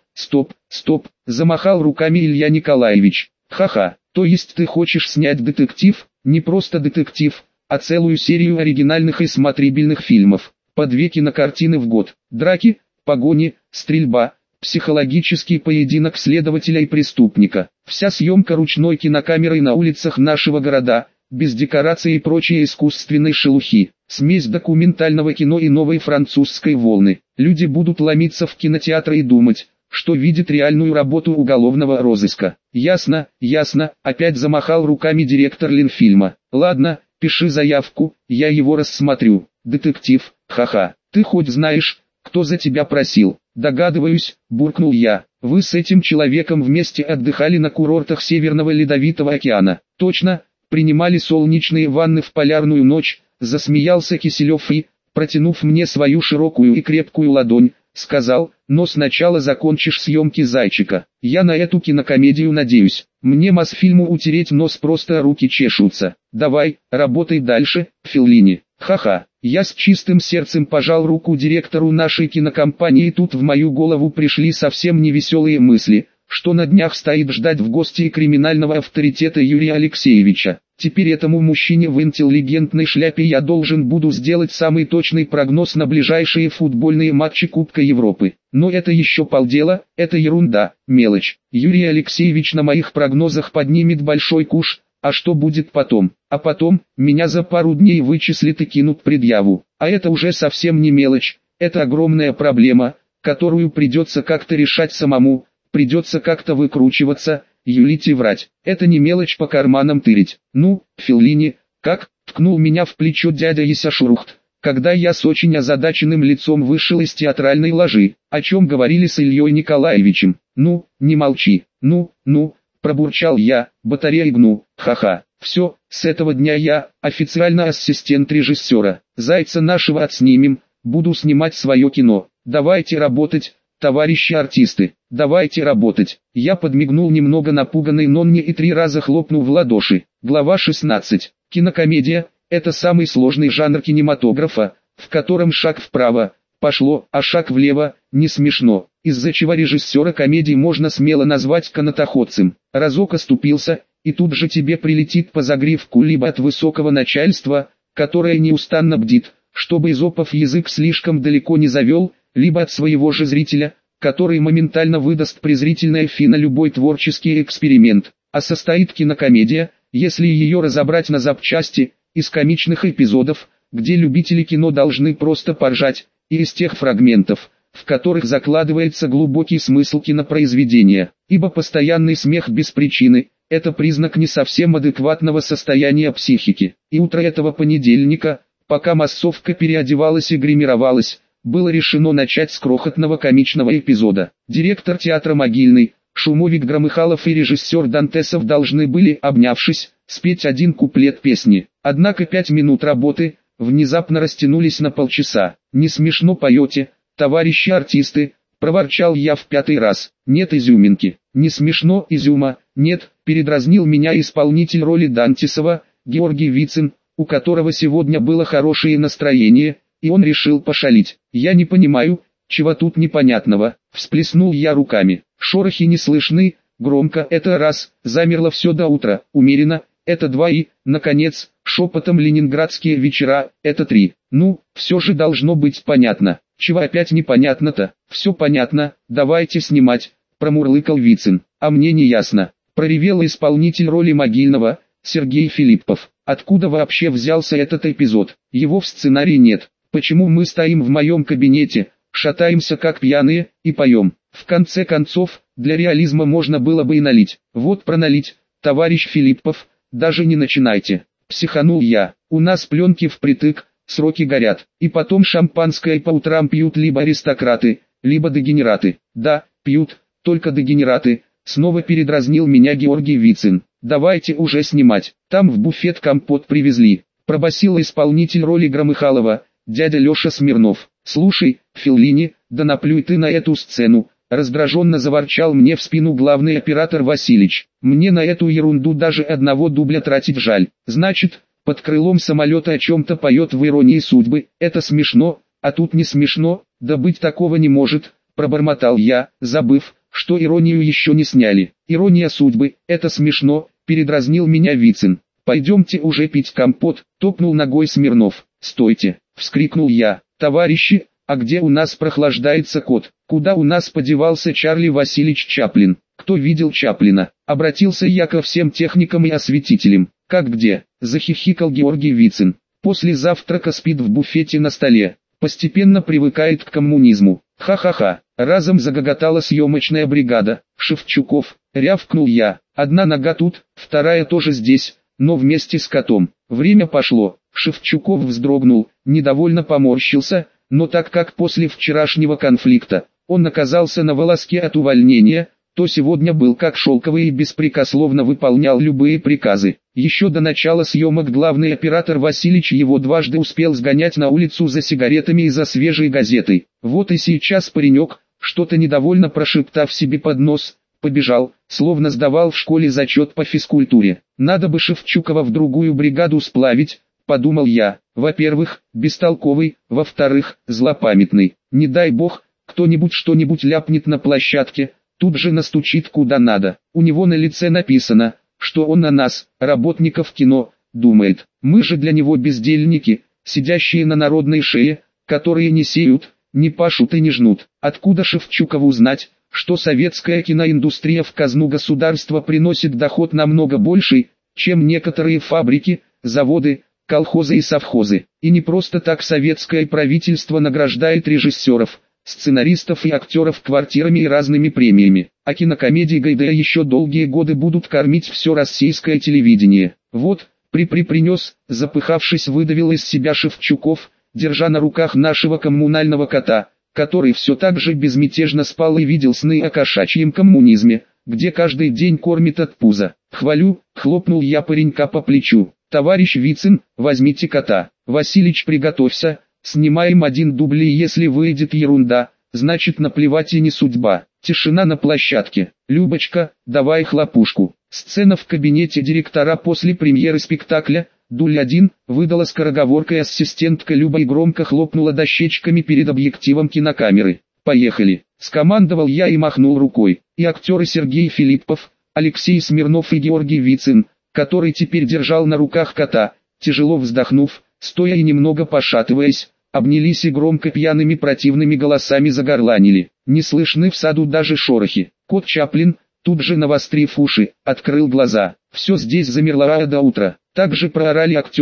замахал руками Илья Николаевич. Ха-ха, то есть ты хочешь снять детектив, не просто детектив, а целую серию оригинальных и смотрибельных фильмов. По 2 кинокартины в год. Драки, погони, стрельба, психологический поединок следователя и преступника. Вся съемка ручной кинокамерой на улицах нашего города, без декораций и прочей искусственной шелухи. Смесь документального кино и новой французской волны. Люди будут ломиться в кинотеатры и думать, что видит реальную работу уголовного розыска. Ясно, опять замахал руками директор Ленфильма. Ладно, пиши заявку, я его рассмотрю. Детектив, ха-ха. Ты хоть знаешь, кто за тебя просил? Догадываюсь, буркнул я. Вы с этим человеком вместе отдыхали на курортах Северного Ледовитого океана. Точно, принимали солнечные ванны в полярную ночь, засмеялся Киселев и, протянув мне свою широкую и крепкую ладонь, сказал: но сначала закончишь съемки «Зайчика». Я на эту кинокомедию надеюсь. Мне Мосфильму утереть нос просто руки чешутся. Давай, работай дальше, Феллини. Ха-ха. Я с чистым сердцем пожал руку директору нашей кинокомпании, и тут в мою голову пришли совсем невеселые мысли, что на днях стоит ждать в гости криминального авторитета Юрия Алексеевича. Теперь этому мужчине в интеллигентной шляпе я должен буду сделать самый точный прогноз на ближайшие футбольные матчи Кубка Европы. Но это еще полдела, это ерунда, мелочь. Юрий Алексеевич на моих прогнозах поднимет большой куш, а что будет потом? А потом, меня за пару дней вычислят и кинут предъяву. А это уже совсем не мелочь, это огромная проблема, которую придется как-то решать самому, придется как-то выкручиваться, юлить и врать. Это не мелочь по карманам тырить. Ну, Феллини, как? Ткнул меня в плечо дядя Ися Шурухт, когда я с очень озадаченным лицом вышел из театральной ложи. О чем говорили с Ильей Николаевичем? Ну, не молчи. Ну, пробурчал я, батарея гну, ха-ха. Все, с этого дня я, официально ассистент режиссера. Зайца нашего отснимем, буду снимать свое кино. Давайте работать, товарищи артисты, давайте работать. Я подмигнул немного напуганной Нонне и 3 раза хлопнул в ладоши. Глава 16. Кинокомедия – это самый сложный жанр кинематографа, в котором шаг вправо пошло, а шаг влево – не смешно. Из-за чего режиссера комедии можно смело назвать канатоходцем. Разок оступился, и тут же тебе прилетит по загривку либо от высокого начальства, которое неустанно бдит, чтобы Изопов язык слишком далеко не завел, либо от своего же зрителя, который моментально выдаст презрительное фи на любой творческий эксперимент. А состоит кинокомедия, если ее разобрать на запчасти, из комичных эпизодов, где любители кино должны просто поржать, и из тех фрагментов, в которых закладывается глубокий смысл кинопроизведения, ибо постоянный смех без причины – это признак не совсем адекватного состояния психики. И утро этого понедельника, пока массовка переодевалась и гримировалась, было решено начать с крохотного комичного эпизода. Директор театра Могильный, Шумовик Громыхалов и режиссер Дантесов должны были, обнявшись, спеть один куплет песни. Однако 5 минут работы внезапно растянулись на полчаса. «Не смешно поете, товарищи артисты», — проворчал я в 5-й раз. «Нет изюминки». «Не смешно, изюма, нет», — передразнил меня исполнитель роли Дантесова, Георгий Вицин, у которого сегодня было хорошее настроение, и он решил пошалить. «Я не понимаю, чего тут непонятного», — всплеснул я руками. «Шорохи не слышны, громко — это раз, замерло все до утра, умеренно — это 2 и, наконец, шепотом ленинградские вечера — это 3. Ну, все же должно быть понятно». «Чего опять непонятно-то? Все понятно, давайте снимать», — промурлыкал Вицин. «А мне не ясно», — проревел исполнитель роли Могильного, Сергей Филиппов. «Откуда вообще взялся этот эпизод? Его в сценарии нет. Почему мы стоим в моем кабинете, шатаемся как пьяные, и поем? В конце концов, для реализма можно было бы и налить». «Вот проналить, товарищ Филиппов, даже не начинайте», — психанул я. «У нас пленки впритык, сроки горят, и потом шампанское по утрам пьют либо аристократы, либо дегенераты». «Да, пьют, только дегенераты», — снова передразнил меня Георгий Вицин. «Давайте уже снимать, там в буфет компот привезли», — пробасил исполнитель роли Громыхалова, дядя Леша Смирнов. «Слушай, Феллини, да наплюй ты на эту сцену», — раздраженно заворчал мне в спину главный оператор Василич. «Мне на эту ерунду даже одного дубля тратить жаль. Значит, под крылом самолета о чем-то поет в «Иронии судьбы», это смешно, а тут не смешно, да быть такого не может», — пробормотал я, забыв, что «Иронию» еще не сняли. «Ирония судьбы, это смешно», — передразнил меня Вицин. «Пойдемте уже пить компот», — топнул ногой Смирнов. «Стойте», — вскрикнул я. «Товарищи, а где у нас прохлаждается кот? Куда у нас подевался Чарли Васильевич Чаплин? Кто видел Чаплина?» Обратился я ко всем техникам и осветителям. «Как где?» — захихикал Георгий Вицин. «После завтрака спит в буфете на столе. Постепенно привыкает к коммунизму». «Ха-ха-ха!» — разом загоготала съемочная бригада. «Шевчуков!» — рявкнул я. «Одна нога тут, вторая тоже здесь, но вместе с котом». Время пошло. Шевчуков вздрогнул, недовольно поморщился, но так как после вчерашнего конфликта он оказался на волоске от увольнения, то сегодня был как шелковый и беспрекословно выполнял любые приказы. Еще до начала съемок главный оператор Василич его дважды успел сгонять на улицу за сигаретами и за свежей газетой. Вот и сейчас паренек, что-то недовольно прошептав себе под нос, побежал, словно сдавал в школе зачет по физкультуре. «Надо бы Шевчукова в другую бригаду сплавить», — подумал я. Во-первых, бестолковый, во-вторых, злопамятный. Не дай бог, кто-нибудь что-нибудь ляпнет на площадке, тут же настучит куда надо. У него на лице написано, что он о нас, работников кино, думает. Мы же для него бездельники, сидящие на народной шее, которые не сеют, не пашут и не жнут. Откуда Шевчукову знать, что советская киноиндустрия в казну государства приносит доход намного больший, чем некоторые фабрики, заводы, колхозы и совхозы? И не просто так советское правительство награждает режиссеров, сценаристов и актеров квартирами и разными премиями, а кинокомедии Гайдая еще долгие годы будут кормить все российское телевидение. Вот, принес, запыхавшись, выдавил из себя Шевчуков, держа на руках нашего коммунального кота, который все так же безмятежно спал и видел сны о кошачьем коммунизме, где каждый день кормит от пуза. «Хвалю», — хлопнул я паренька по плечу. «Товарищ Вицин, возьмите кота. Василич, приготовься. Снимаем один дубль, и если выйдет ерунда, значит наплевать и не судьба». Тишина на площадке. «Любочка, давай хлопушку». Сцена в кабинете директора после премьеры спектакля «Дуль-1» выдала скороговоркой ассистентка Люба и громко хлопнула дощечками перед объективом кинокамеры. «Поехали», — скомандовал я и махнул рукой. И актеры Сергей Филиппов, Алексей Смирнов и Георгий Вицин, который теперь держал на руках кота, тяжело вздохнув, стоя и немного пошатываясь, обнялись и громко пьяными противными голосами загорланили. Не слышны в саду даже шорохи. Кот Чаплин, тут же навострив уши, открыл глаза. Все здесь замерло до утра. Так же проорали актеры,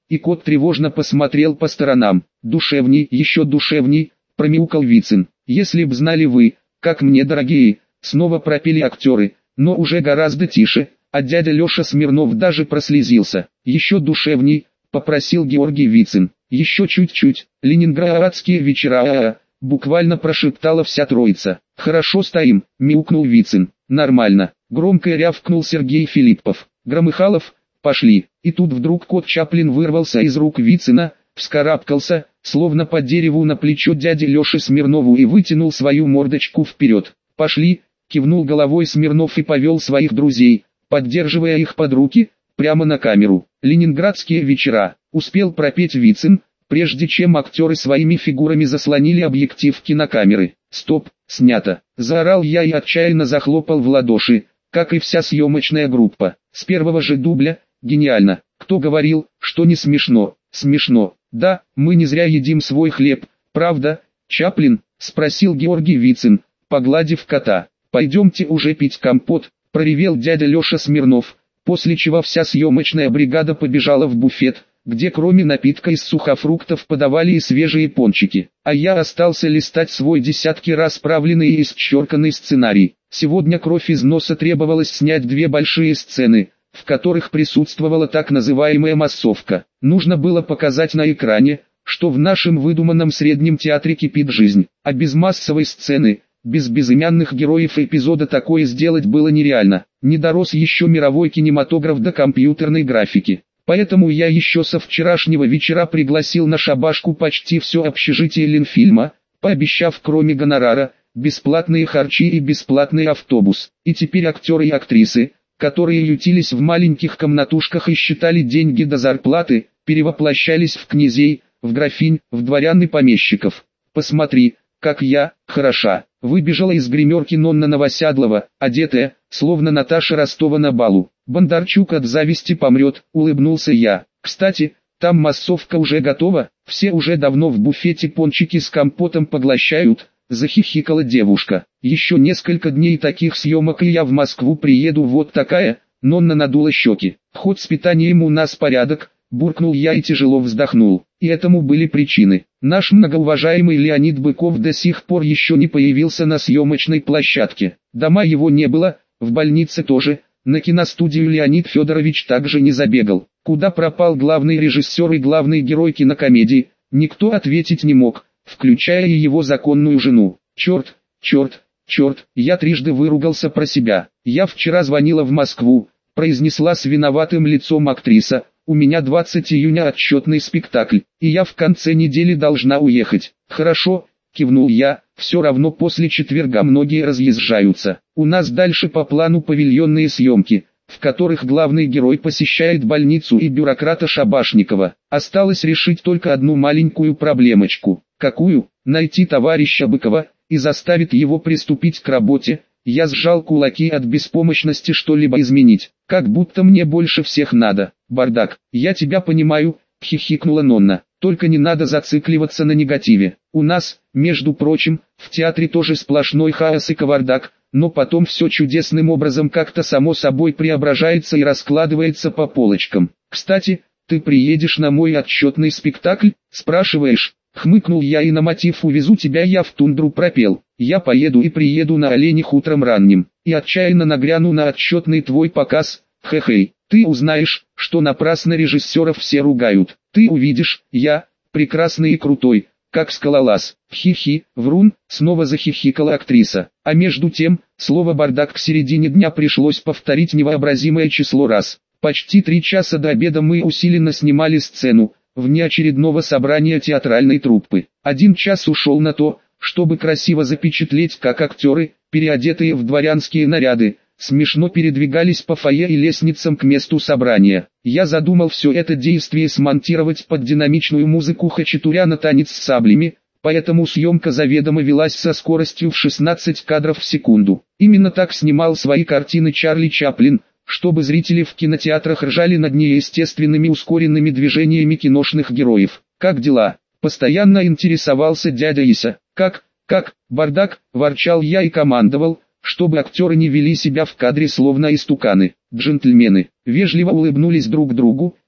и кот тревожно посмотрел по сторонам. «Душевней, еще душевней», — промяукал Вицин. «Если б знали вы, как мне дорогие», — снова пропели актеры, но уже гораздо тише, а дядя Леша Смирнов даже прослезился. «Еще душевней», — попросил Георгий Вицин. «Еще чуть-чуть, ленинградские вечера», — буквально прошептала вся троица. «Хорошо стоим», — мяукнул Вицин. «Нормально», — громко рявкнул Сергей Филиппов. «Громыхалов, пошли». И тут вдруг кот Чаплин вырвался из рук Вицина, вскарабкался, словно по дереву на плечо дяде Леше Смирнову и вытянул свою мордочку вперед. «Пошли», — кивнул головой Смирнов и повел своих друзей, поддерживая их под руки, прямо на камеру. «Ленинградские вечера», — успел пропеть Вицин, прежде чем актеры своими фигурами заслонили объектив кинокамеры. «Стоп, снято!» — заорал я и отчаянно захлопал в ладоши, как и вся съемочная группа. С первого же дубля, гениально. Кто говорил, что не смешно? Смешно. Да, мы не зря едим свой хлеб, правда, Чаплин? Спросил Георгий Вицин, погладив кота. Пойдемте уже пить компот, проревел дядя Леша Смирнов, после чего вся съемочная бригада побежала в буфет, где кроме напитка из сухофруктов подавали и свежие пончики. А я остался листать свой десятки раз правленный и исчерканный сценарий. Сегодня кровь из носа требовалось снять две большие сцены, в которых присутствовала так называемая массовка. Нужно было показать на экране, что в нашем выдуманном среднем театре кипит жизнь, а без массовой сцены, без безымянных героев эпизода такое сделать было нереально. Не дорос еще мировой кинематограф до компьютерной графики. Поэтому я еще со вчерашнего вечера пригласил на шабашку почти все общежитие Ленфильма, пообещав кроме гонорара, бесплатные харчи и бесплатный автобус. И теперь актеры и актрисы, которые ютились в маленьких комнатушках и считали деньги до зарплаты, перевоплощались в князей, в графинь, в дворян и помещиков. «Посмотри, как я, хороша!» Выбежала из гримерки Нонна Новоседлова, одетая, словно Наташа Ростова на балу. «Бондарчук от зависти помрет», — улыбнулся я. «Кстати, там массовка уже готова, все уже давно в буфете пончики с компотом поглощают», — захихикала девушка. «Еще несколько дней таких съемок и я в Москву приеду, вот такая», — Нонна надула щеки. «Хоть с питанием у нас порядок», — буркнул я и тяжело вздохнул. И этому были причины. Наш многоуважаемый Леонид Быков до сих пор еще не появился на съемочной площадке. Дома его не было, в больнице тоже, на киностудию Леонид Федорович также не забегал. Куда пропал главный режиссер и главный герой кинокомедии, никто ответить не мог, включая и его законную жену. Черт, черт, черт, я трижды выругался про себя. Я вчера звонила в Москву, произнесла с виноватым лицом актриса. «У меня 20 июня отчетный спектакль, и я в конце недели должна уехать». «Хорошо», — кивнул я, — «все равно после четверга многие разъезжаются. У нас дальше по плану павильонные съемки, в которых главный герой посещает больницу и бюрократа Шабашникова. Осталось решить только одну маленькую проблемочку». «Какую?» «Найти товарища Быкова и заставить его приступить к работе». Я сжал кулаки от беспомощности что-либо изменить, как будто мне больше всех надо. «Бардак, я тебя понимаю», — хихикнула Нонна, — «только не надо зацикливаться на негативе. У нас, между прочим, в театре тоже сплошной хаос и кавардак, но потом все чудесным образом как-то само собой преображается и раскладывается по полочкам. Кстати, ты приедешь на мой отчетный спектакль, спрашиваешь?» Хмыкнул я и на мотив «Увезу тебя» я в тундру пропел. «Я поеду и приеду на оленях утром ранним, и отчаянно нагряну на отчетный твой показ, хе-хей. Ты узнаешь, что напрасно режиссеров все ругают. Ты увидишь, я, прекрасный и крутой, как скалолаз». «Хи-хи, врун», снова захихикала актриса. А между тем, слово «бардак» к середине дня пришлось повторить невообразимое число раз. Почти 3 часа до обеда мы усиленно снимали сцену, вне очередного собрания театральной труппы. 1 час ушел на то, чтобы красиво запечатлеть, как актеры, переодетые в дворянские наряды, смешно передвигались по фойе и лестницам к месту собрания. Я задумал все это действие смонтировать под динамичную музыку Хачатуряна «Танец с саблями», поэтому съемка заведомо велась со скоростью в 16 кадров в секунду. Именно так снимал свои картины Чарли Чаплин, чтобы зрители в кинотеатрах ржали над неестественными ускоренными движениями киношных героев. «Как дела?» — постоянно интересовался дядя Ися. «Как, бардак», — ворчал я и командовал, чтобы актеры не вели себя в кадре словно истуканы. Джентльмены вежливо улыбнулись друг другу,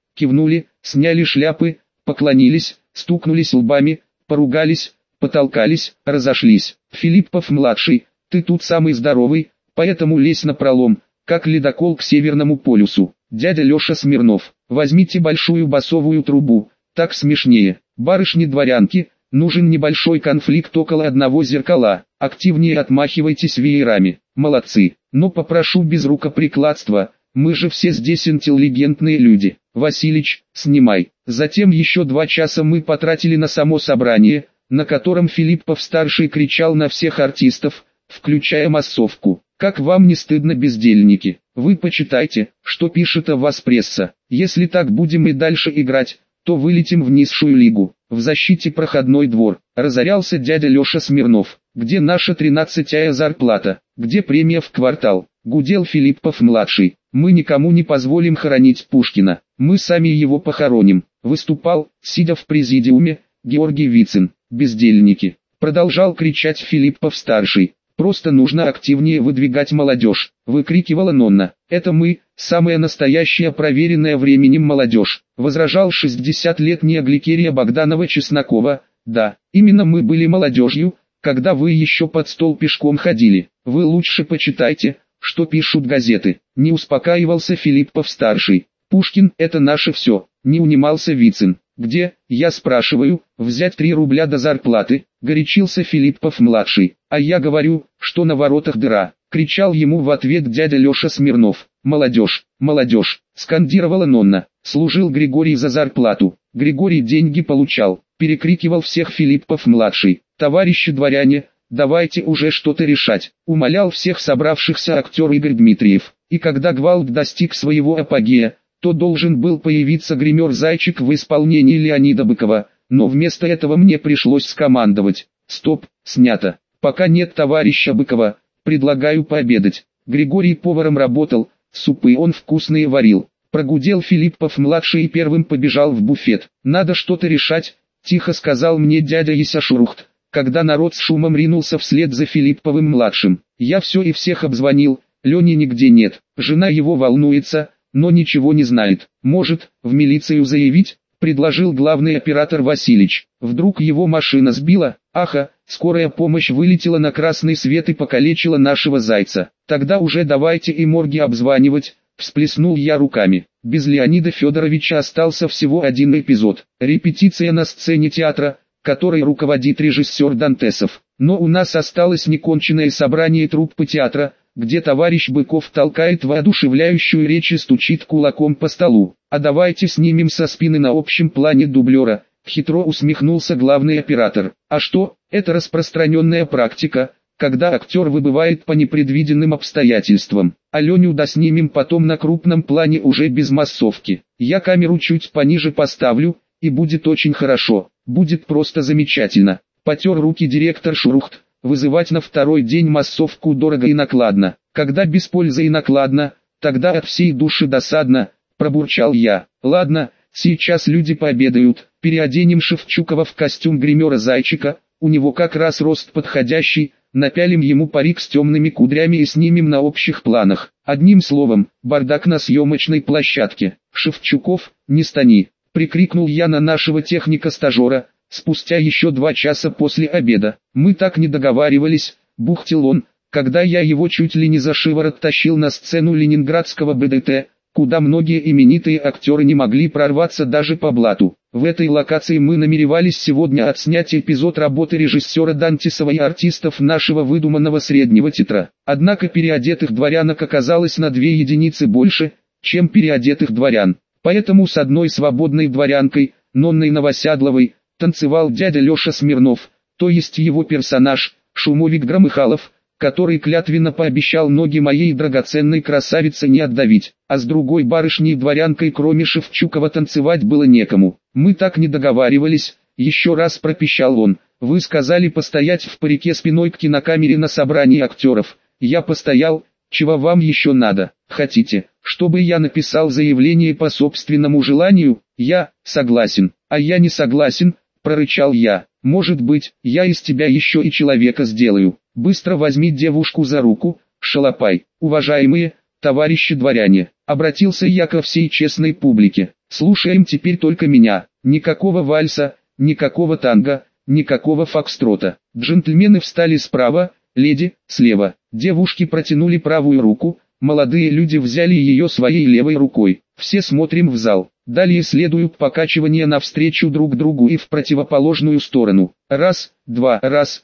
кивнули, сняли шляпы, поклонились, стукнулись лбами, поругались, потолкались, разошлись. Филиппов-младший, ты тут самый здоровый, поэтому лезь напролом, как ледокол к Северному полюсу. Дядя Леша Смирнов, возьмите большую басовую трубу, так смешнее. Барышни-дворянки, нужен небольшой конфликт около одного зеркала, активнее отмахивайтесь веерами, молодцы. Но попрошу без рукоприкладства, мы же все здесь интеллигентные люди. Василич, снимай. Затем еще 2 часа мы потратили на само собрание, на котором Филиппов-старший кричал на всех артистов, включая массовку. Как вам не стыдно, бездельники? Вы почитайте, что пишет о вас пресса. Если так будем и дальше играть, то вылетим в низшую лигу. В защите проходной двор. Разорялся дядя Леша Смирнов. Где наша 13-я зарплата? Где премия в квартал? Гудел Филиппов-младший. Мы никому не позволим хоронить Пушкина. Мы сами его похороним. Выступал, сидя в президиуме, Георгий Вицин. Бездельники. Продолжал кричать Филиппов-старший. Просто нужно активнее выдвигать молодежь, выкрикивала Нонна. Это мы, самая настоящая проверенная временем молодежь, возражал 60-летняя Гликерия Богданова-Чеснокова. Да, именно мы были молодежью, когда вы еще под стол пешком ходили. Вы лучше почитайте, что пишут газеты. Не успокаивался Филиппов-старший. Пушкин – это наше все, не унимался Вицин. Где, я спрашиваю, взять 3 рубля до зарплаты, горячился Филиппов-младший. А я говорю, что на воротах дыра, кричал ему в ответ дядя Леша Смирнов. Молодежь, молодежь, скандировала Нонна. Служил Григорий за зарплату, Григорий деньги получал, перекрикивал всех Филиппов-младший. Товарищи дворяне, давайте уже что-то решать, умолял всех собравшихся актер Игорь Дмитриев. И когда гвалт достиг своего апогея, то должен был появиться гример-зайчик в исполнении Леонида Быкова, но вместо этого мне пришлось скомандовать. Стоп, снято. Пока нет товарища Быкова, предлагаю пообедать. Григорий поваром работал, супы он вкусные варил. Прогудел Филиппов-младший и первым побежал в буфет. Надо что-то решать, тихо сказал мне дядя Ися Шурухт, когда народ с шумом ринулся вслед за Филипповым-младшим. Я все и всех обзвонил, Лени нигде нет, жена его волнуется, но ничего не знает. Может, в милицию заявить? Предложил главный оператор Василич. Вдруг его машина сбила? Аха, скорая помощь вылетела на красный свет и покалечила нашего зайца. Тогда уже давайте и морги обзванивать, всплеснул я руками. Без Леонида Федоровича остался всего 1 эпизод. Репетиция на сцене театра, которой руководит режиссер Дантесов. Но у нас осталось неконченное собрание труппы театра, где товарищ Быков толкает воодушевляющую речь и стучит кулаком по столу. А давайте снимем со спины на общем плане дублера, хитро усмехнулся главный оператор. А что, это распространенная практика, когда актер выбывает по непредвиденным обстоятельствам. А Леню доснимем потом на крупном плане уже без массовки. Я камеру чуть пониже поставлю, и будет очень хорошо, будет просто замечательно. Потер руки директор Шурухт. Вызывать на 2-й день массовку дорого и накладно. Когда без пользы и накладно, тогда от всей души досадно, пробурчал я. Ладно, сейчас люди пообедают, переоденем Шевчукова в костюм гримера-зайчика, у него как раз рост подходящий, напялим ему парик с темными кудрями и снимем на общих планах. Одним словом, бардак на съемочной площадке. Шевчуков, не стани, прикрикнул я на нашего техника-стажера. Спустя еще 2 часа после обеда, мы так не договаривались, бухтел он, когда я его чуть ли не за шиворот тащил на сцену ленинградского БДТ, куда многие именитые актеры не могли прорваться даже по блату. В этой локации мы намеревались сегодня отснять эпизод работы режиссера Дантесова и артистов нашего выдуманного среднего театра. Однако переодетых дворянок оказалось на 2 единицы больше, чем переодетых дворян. Поэтому с одной свободной дворянкой, Нонной Новоседловой, танцевал дядя Леша Смирнов, то есть его персонаж, Шумовик Громыхалов, который клятвенно пообещал ноги моей драгоценной красавице не отдавить, а с другой барышней дворянкой кроме Шевчукова танцевать было некому. Мы так не договаривались, еще раз пропищал он. Вы сказали постоять в парике спиной к кинокамере на собрании актеров. Я постоял, чего вам еще надо? Хотите, чтобы я написал заявление по собственному желанию? Я согласен, а я не согласен, прорычал я. Может быть, я из тебя еще и человека сделаю. Быстро возьми девушку за руку, шалопай. Уважаемые товарищи дворяне, обратился я ко всей честной публике. Слушаем теперь только меня. Никакого вальса, никакого танго, никакого фокстрота. Джентльмены встали справа, леди – слева. Девушки протянули правую руку, молодые люди взяли ее своей левой рукой. Все смотрим в зал. Далее следуют покачивания навстречу друг другу и в противоположную сторону. Раз, два,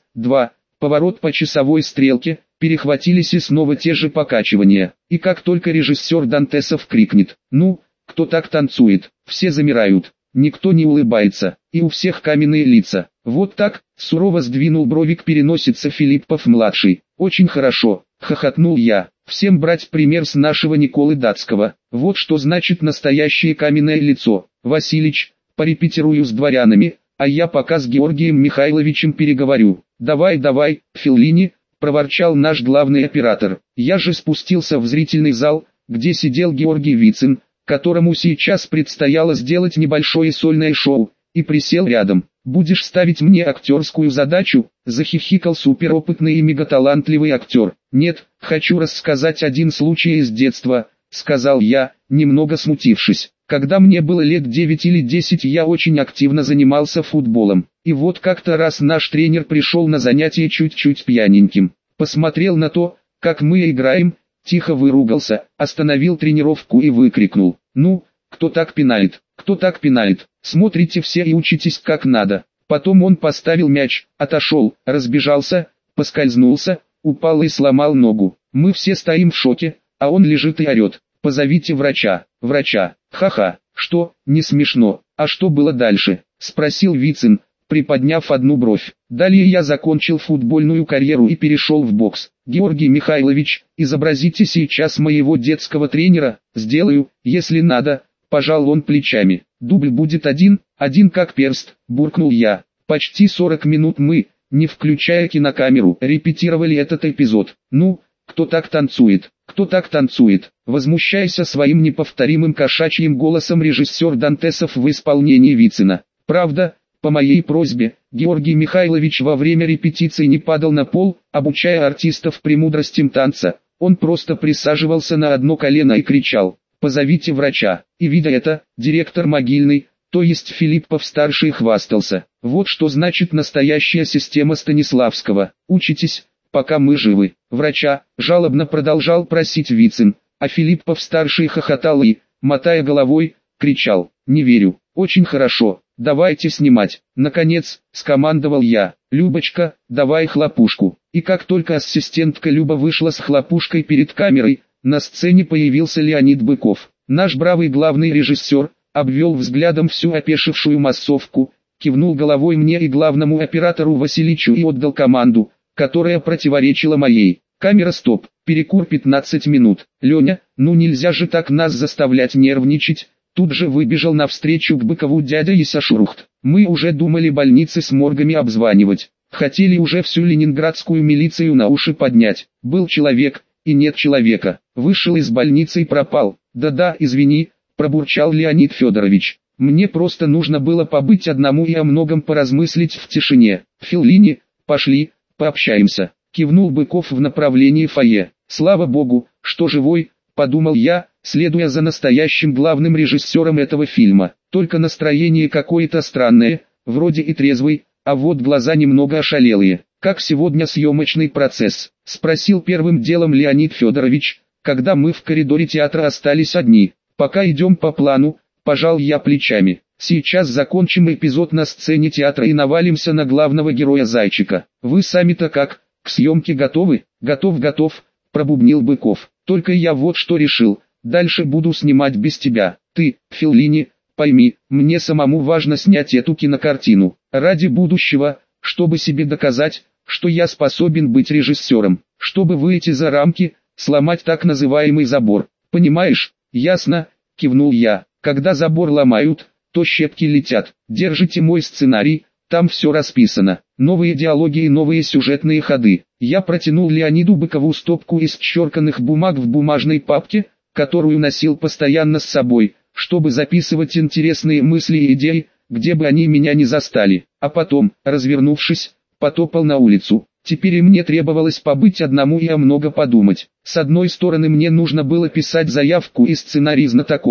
поворот по часовой стрелке, перехватились и снова те же покачивания. И как только режиссер Дантесов крикнет «Ну, кто так танцует?», все замирают. Никто не улыбается, и у всех каменные лица. Вот так, сурово сдвинул брови к переносице Филиппов-младший. Очень хорошо, хохотнул я. Всем брать пример с нашего Николы Датского. Вот что значит настоящее каменное лицо. Василич, порепетирую с дворянами, а я пока с Георгием Михайловичем переговорю. Давай, Феллини, проворчал наш главный оператор. Я же спустился в зрительный зал, где сидел Георгий Вицин, которому сейчас предстояло сделать небольшое сольное шоу, и присел рядом. «Будешь ставить мне актерскую задачу?» – захихикал суперопытный и мегаталантливый актер. «Нет, хочу рассказать один случай из детства», – сказал я, немного смутившись. Когда мне было лет 9 или 10, я очень активно занимался футболом. И вот как-то раз наш тренер пришел на занятие чуть-чуть пьяненьким. Посмотрел на то, как мы играем, тихо выругался, остановил тренировку и выкрикнул: «Ну, кто так пинает? Кто так пинает? Смотрите все и учитесь как надо». Потом он поставил мяч, отошел, разбежался, поскользнулся, упал и сломал ногу. Мы все стоим в шоке, а он лежит и орет: «Позовите врача, врача». «Ха-ха, что, не смешно? А что было дальше?» – спросил Вицин, приподняв одну бровь. «Далее я закончил футбольную карьеру и перешел в бокс. Георгий Михайлович, изобразите сейчас моего детского тренера». «Сделаю, если надо», – пожал он плечами. «Дубль будет один как перст», – буркнул я. Почти 40 минут мы, не включая кинокамеру, репетировали этот эпизод. «Ну, кто так танцует? Кто так танцует?» Возмущаясь своим неповторимым кошачьим голосом режиссер Дантесов в исполнении Вицина. Правда, по моей просьбе, Георгий Михайлович во время репетиции не падал на пол, обучая артистов премудростям танца. Он просто присаживался на одно колено и кричал: «Позовите врача». И видя это, директор Могильный, то есть Филиппов-старший, хвастался: «Вот что значит настоящая система Станиславского. Учитесь, пока мы живы». «Врача», жалобно продолжал просить Вицин, а Филиппов-старший хохотал и, мотая головой, кричал: «Не верю, очень хорошо, давайте снимать». Наконец, скомандовал я: «Любочка, давай хлопушку». И как только ассистентка Люба вышла с хлопушкой перед камерой, на сцене появился Леонид Быков. Наш бравый главный режиссер обвел взглядом всю опешившую массовку, кивнул головой мне и главному оператору Василичу и отдал команду, которая противоречила моей. «Камера, стоп, перекур 15 минут. Леня, ну нельзя же так нас заставлять нервничать». Тут же выбежал навстречу к Быкову дядя Иса Шурухт. «Мы уже думали больницы с моргами обзванивать. Хотели уже всю ленинградскую милицию на уши поднять. Был человек, и нет человека. Вышел из больницы и пропал». «Да-да, извини», пробурчал Леонид Федорович. «Мне просто нужно было побыть одному и о многом поразмыслить в тишине». «Феллини, пошли, пообщаемся», кивнул Быков в направлении фойе. «Слава богу, что живой», подумал я, следуя за настоящим главным режиссером этого фильма. Только настроение какое-то странное, вроде и трезвый, а вот глаза немного ошалелые. «Как сегодня съемочный процесс?» – спросил первым делом Леонид Федорович, когда мы в коридоре театра остались одни. «Пока идем по плану», – пожал я плечами. «Сейчас закончим эпизод на сцене театра и навалимся на главного героя Зайчика. Вы сами-то как, к съемке готовы?» «Готов», – пробубнил Быков. «Только я вот что решил, дальше буду снимать без тебя. Ты, Феллини, пойми, мне самому важно снять эту кинокартину. Ради будущего, чтобы себе доказать, что я способен быть режиссером. Чтобы выйти за рамки, сломать так называемый забор. Понимаешь?» «Ясно», – кивнул я. «Когда забор ломают, то щепки летят. Держите мой сценарий, там все расписано. Новые диалоги и новые сюжетные ходы». Я протянул Леониду Быкову стопку исчерканных бумаг в бумажной папке, которую носил постоянно с собой, чтобы записывать интересные мысли и идеи, где бы они меня не застали. А потом, развернувшись, потопал на улицу. Теперь и мне требовалось побыть одному и о много подумать. С одной стороны, мне нужно было писать заявку и сценарий знатоков,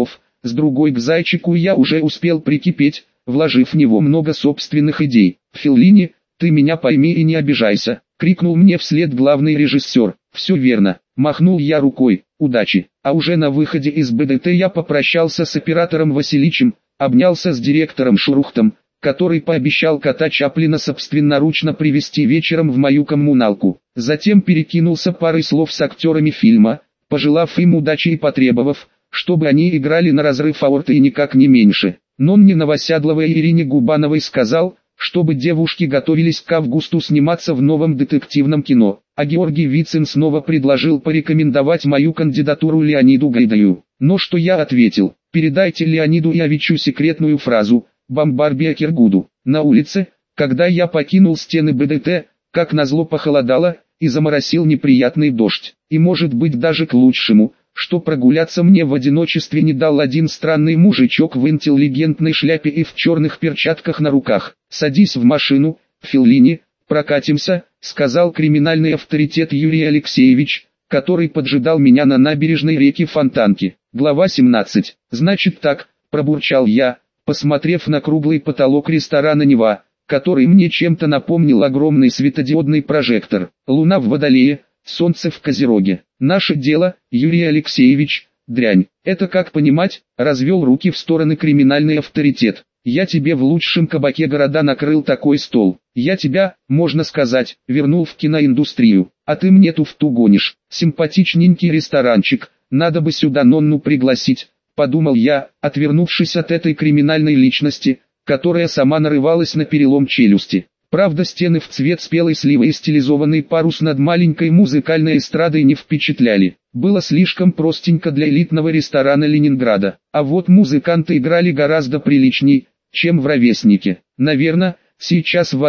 с другой к зайчику я уже успел прикипеть, вложив в него много собственных идей. «Феллини, ты меня пойми и не обижайся», — крикнул мне вслед главный режиссер. «Все верно», — махнул я рукой, «удачи». А уже на выходе из БДТ я попрощался с оператором Василичем, обнялся с директором Шурухтом, который пообещал кота Чаплина собственноручно привезти вечером в мою коммуналку. Затем перекинулся парой слов с актерами фильма, пожелав им удачи и потребовав, чтобы они играли на разрыв аорты и никак не меньше. Нонне Новоседловой и Ирине Губановой сказал, чтобы девушки готовились к августу сниматься в новом детективном кино, а Георгий Вицин снова предложил порекомендовать мою кандидатуру Леониду Гайдаю. Но что я ответил: передайте Леониду Ильичу секретную фразу «Бомбарбия Киргуду». На улице, когда я покинул стены БДТ, как назло похолодало, и заморосил неприятный дождь. И может быть даже к лучшему, что прогуляться мне в одиночестве не дал один странный мужичок в интеллигентной шляпе и в черных перчатках на руках. «Садись в машину, Феллини, прокатимся», — сказал криминальный авторитет Юрий Алексеевич, который поджидал меня на набережной реки Фонтанки. Глава 17. «Значит так», — пробурчал я, посмотрев на круглый потолок ресторана «Нева», который мне чем-то напомнил огромный светодиодный прожектор. Луна в Водолее, солнце в Козероге. Наше дело, Юрий Алексеевич, дрянь. Это как понимать? Развел руки в стороны криминальный авторитет. Я тебе в лучшем кабаке города накрыл такой стол. Я тебя, можно сказать, вернул в киноиндустрию. А ты мне туфту гонишь. Симпатичненький ресторанчик, надо бы сюда Нонну пригласить, подумал я, отвернувшись от этой криминальной личности, которая сама нарывалась на перелом челюсти. Правда, стены в цвет спелой сливы и стилизованный парус над маленькой музыкальной эстрадой не впечатляли. Было слишком простенько для элитного ресторана Ленинграда. А вот музыканты играли гораздо приличней, чем в «Ровеснике». Наверное, сейчас в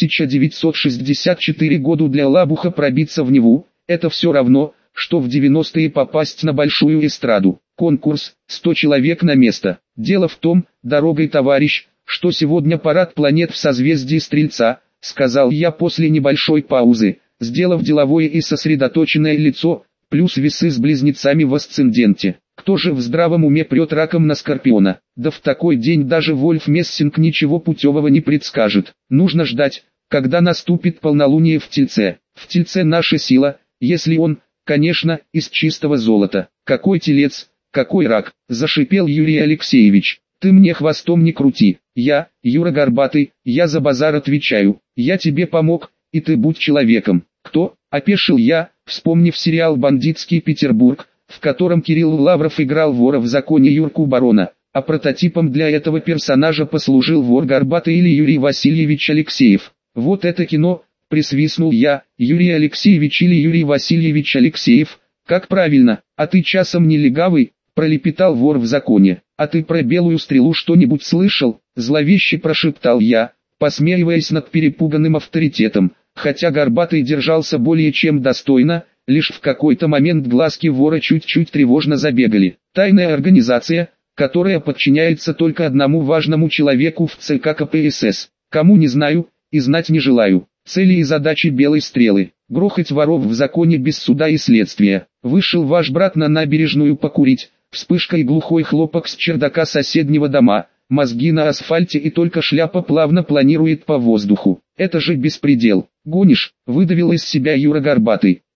1964 году для Лабуха пробиться в Неву, это все равно, что в 90-е попасть на большую эстраду. Конкурс, 100 человек на место. Дело в том, дорогой товарищ, что сегодня парад планет в созвездии Стрельца, сказал я после небольшой паузы, сделав деловое и сосредоточенное лицо, плюс весы с близнецами в асценденте. Кто же в здравом уме прет раком на Скорпиона? Да в такой день даже Вольф Мессинг ничего путевого не предскажет. Нужно ждать, когда наступит полнолуние в Тельце. В Тельце наша сила, если он, конечно, из чистого золота. Какой телец, какой рак, зашипел Юрий Алексеевич. Ты мне хвостом не крути. Я, Юра Горбатый, я за базар отвечаю. Я тебе помог, и ты будь человеком. Кто? Опешил я, вспомнив сериал «Бандитский Петербург», в котором Кирилл Лавров играл вора в законе Юрку Барона, а прототипом для этого персонажа послужил вор Горбатый или Юрий Васильевич Алексеев. Вот это кино, присвистнул я, Юрий Алексеевич или Юрий Васильевич Алексеев, как правильно, а ты часом не легавый, пролепетал вор в законе. «А ты про белую стрелу что-нибудь слышал?» – зловеще прошептал я, посмеиваясь над перепуганным авторитетом, хотя Горбатый держался более чем достойно, лишь в какой-то момент глазки вора чуть-чуть тревожно забегали. Тайная организация, которая подчиняется только одному важному человеку в ЦК КПСС. Кому не знаю, и знать не желаю. Цели и задачи белой стрелы. Грохать воров в законе без суда и следствия. Вышел ваш брат на набережную покурить. Вспышка и глухой хлопок с чердака соседнего дома, мозги на асфальте и только шляпа плавно планирует по воздуху. Это же беспредел. Гонишь, выдавил из себя Юра Горбатый.